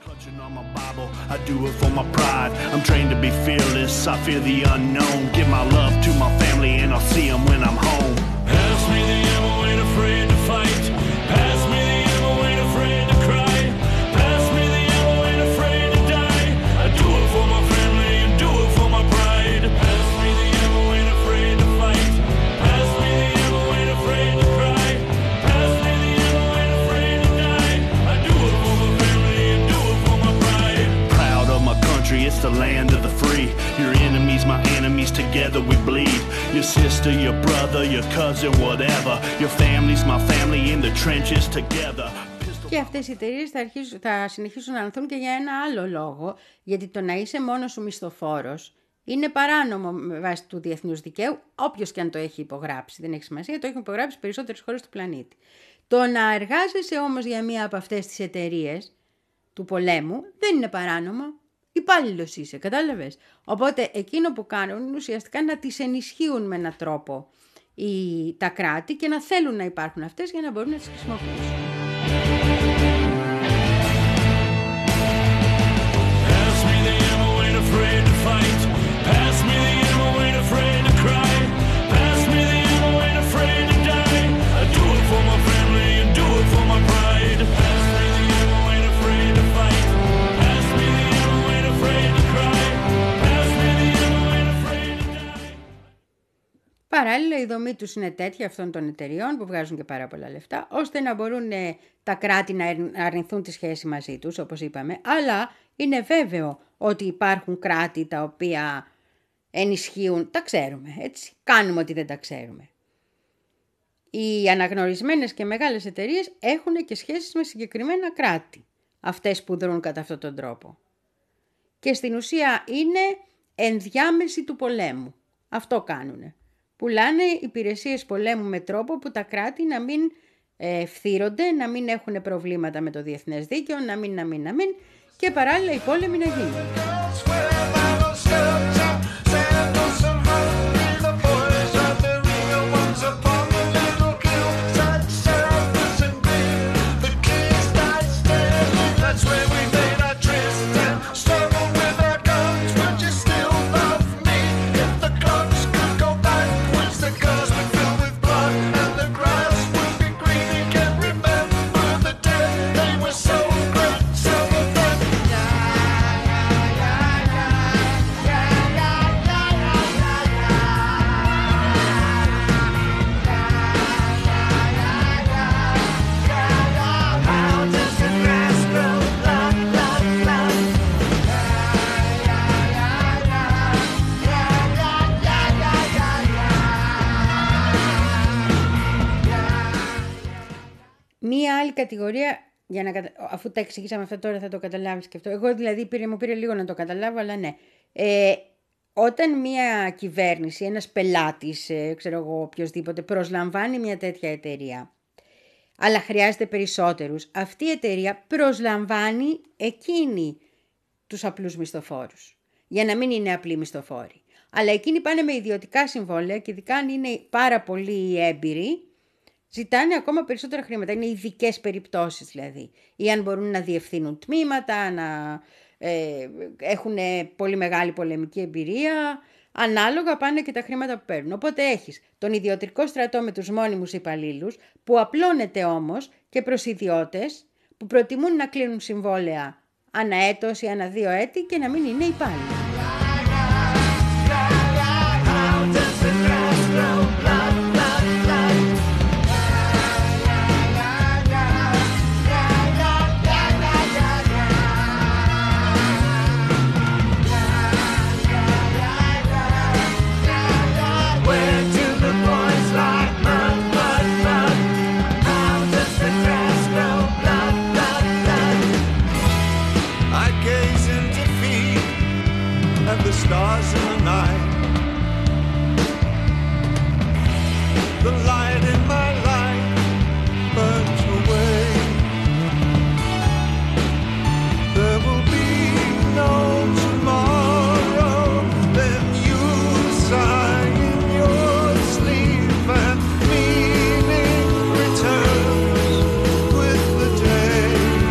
Speaker 5: It's the land of the free. Your enemies, my enemies, together we bleed. Your sister, your brother, your cousin, whatever. Your family's my family in the trenches together.
Speaker 1: Και αυτές οι εταιρείες θα, αρχίσουν, θα συνεχίσουν να ανθούν και για ένα άλλο λόγο, γιατί το να είσαι μόνος σου μισθοφόρος είναι παράνομο με βάση του διεθνούς δικαίου, όποιος και αν το έχει υπογράψει. Δεν έχει σημασία, το έχουν υπογράψει περισσότερες χώρες του πλανήτη. Το να εργάζεσαι όμως για μία από αυτές τις εταιρείες του πολέμου δεν είναι παράνομο. Υπάλληλος είσαι, κατάλαβες. Οπότε εκείνο που κάνουν είναι ουσιαστικά να τις ενισχύουν με έναν τρόπο οι, τα κράτη και να θέλουν να υπάρχουν αυτές για να μπορούν να τις χρησιμοποιήσουν.
Speaker 5: Pass me the ammo, ain't afraid to fight. Pass me the ammo, ain't afraid to cry. Pass me the ammo, ain't afraid to die. I do it for my family and do it for my pride. Pass me the ammo, ain't afraid to fight. Pass me the ammo, ain't afraid to cry. Pass me the ammo, ain't afraid to die.
Speaker 1: Παράλληλα, η δομή τους είναι τέτοια αυτών των εταιριών που βγάζουν και πάρα πολλά λεφτά, ώστε να μπορούν ε, τα κράτη να αρνηθούν τη σχέση μαζί τους, όπως είπαμε, αλλά είναι βέβαιο ότι υπάρχουν κράτη τα οποία ενισχύουν, τα ξέρουμε, έτσι, κάνουμε ότι δεν τα ξέρουμε. Οι αναγνωρισμένες και μεγάλες εταιρείες έχουν και σχέσεις με συγκεκριμένα κράτη, αυτές που δρούν κατά αυτόν τον τρόπο. Και στην ουσία είναι ενδιάμεση του πολέμου. Αυτό κάνουνε. Πουλάνε υπηρεσίες πολέμου με τρόπο που τα κράτη να μην ε, φθύρονται, να μην έχουν προβλήματα με το διεθνές δίκαιο, να μην, να μην, να μην και παράλληλα οι πόλεμοι να γίνουν. κατηγορία, για να κατα... αφού τα εξηγήσαμε αυτά τώρα θα το καταλάβεις και αυτό. Εγώ δηλαδή πήρε, μου πήρε λίγο να το καταλάβω, αλλά ναι. Ε, όταν μια κυβέρνηση, ένας πελάτης, ε, ξέρω εγώ οποιοσδήποτε, προσλαμβάνει μια τέτοια εταιρεία, αλλά χρειάζεται περισσότερους, αυτή η εταιρεία προσλαμβάνει εκείνη τους απλούς μισθοφόρους, για να μην είναι απλοί μισθοφόροι. Αλλά εκείνοι πάνε με ιδιωτικά συμβόλαια και ειδικά αν είναι πάρα πολύ έμπειροι, ζητάνε ακόμα περισσότερα χρήματα. Είναι ειδικές περιπτώσεις δηλαδή. Ή αν μπορούν να διευθύνουν τμήματα, να ε, έχουν πολύ μεγάλη πολεμική εμπειρία, ανάλογα πάνε και τα χρήματα που παίρνουν. Οπότε έχεις τον ιδιωτικό στρατό με τους μόνιμους υπαλλήλους, που απλώνεται όμως και προς ιδιώτες που προτιμούν να κλείνουν συμβόλαια ανά έτος ή ανά δύο έτη και να μην είναι υπάλληλοι.
Speaker 5: Stars in the night, the light in my life burns away. There will be no tomorrow, then you sigh in your sleep and meaning returns with the day.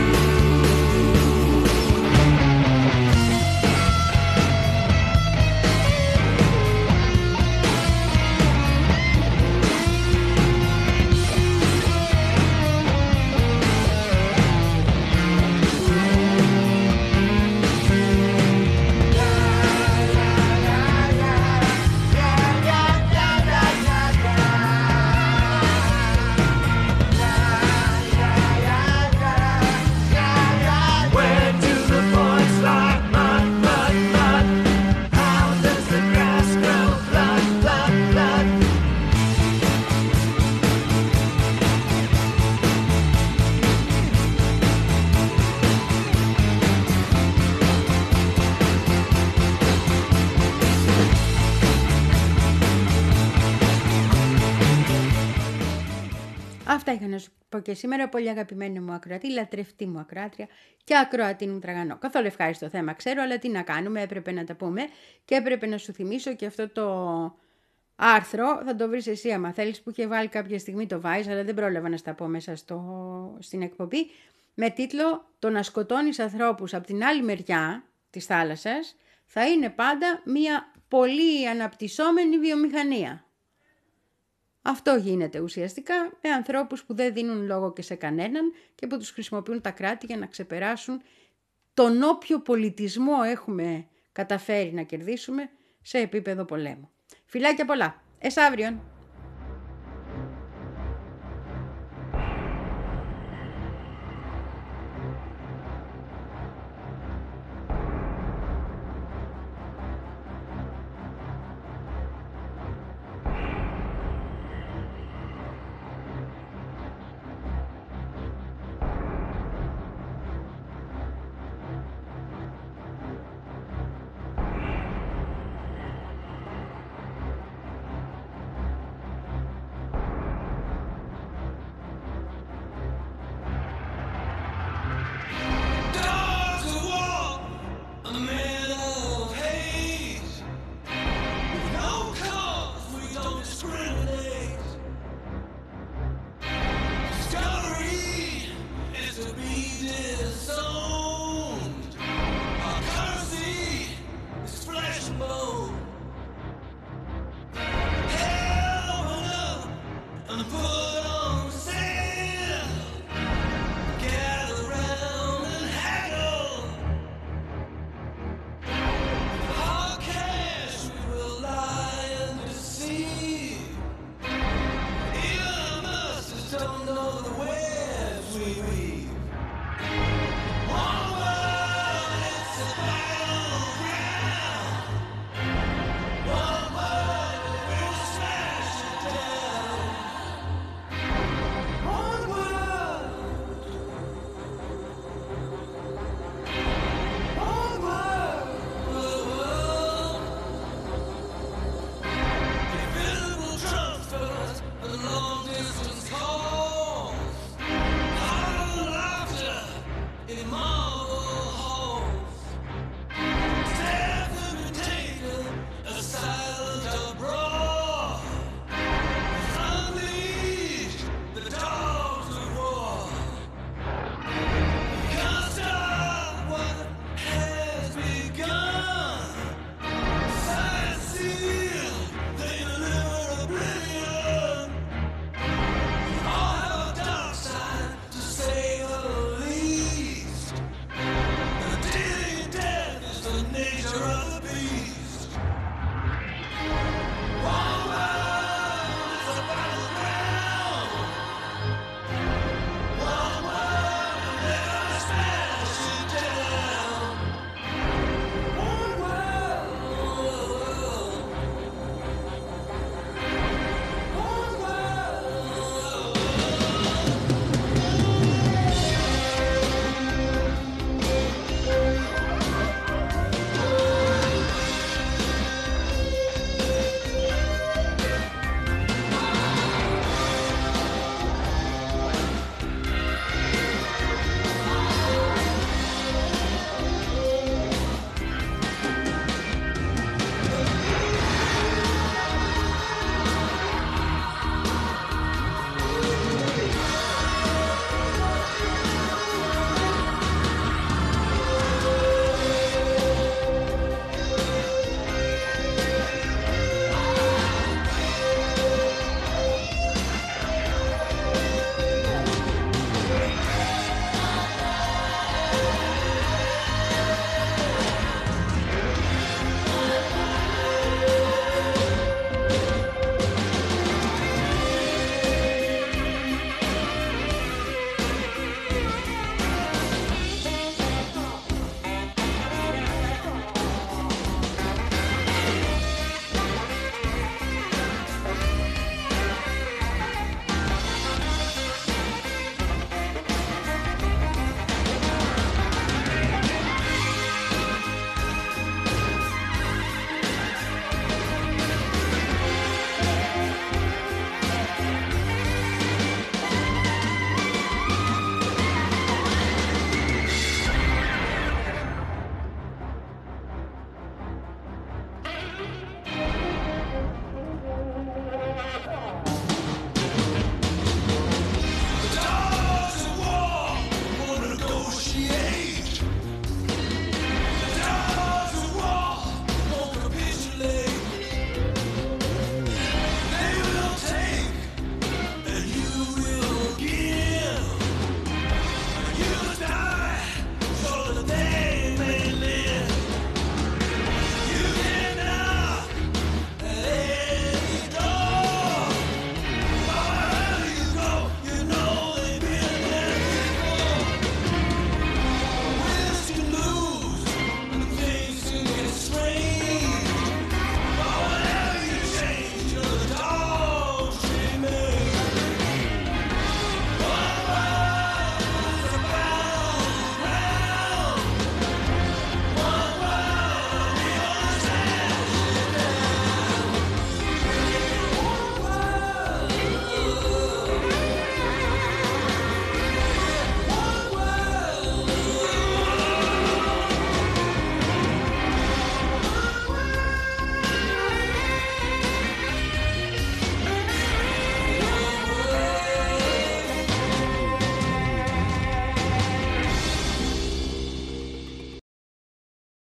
Speaker 1: Αυτά είχα να σου πω και σήμερα, πολύ αγαπημένη μου ακροατή, λατρευτή μου ακροάτρια και ακροατή μου τραγανό. Καθόλου ευχάριστο θέμα, ξέρω, αλλά τι να κάνουμε, έπρεπε να τα πούμε και έπρεπε να σου θυμίσω και αυτό το άρθρο, θα το βρεις εσύ άμα θέλεις, που είχε βάλει κάποια στιγμή το Vice, αλλά δεν πρόλαβα να στα πω μέσα στο, στην εκπομπή, με τίτλο «Το να σκοτώνεις ανθρώπους από την άλλη μεριά της θάλασσας θα είναι πάντα μια πολύ αναπτυσσόμενη βιομηχανία». Αυτό γίνεται ουσιαστικά με ανθρώπους που δεν δίνουν λόγο και σε κανέναν και που τους χρησιμοποιούν τα κράτη για να ξεπεράσουν τον όποιο πολιτισμό έχουμε καταφέρει να κερδίσουμε σε επίπεδο πολέμου. Φιλάκια πολλά. Εσ' αύριον.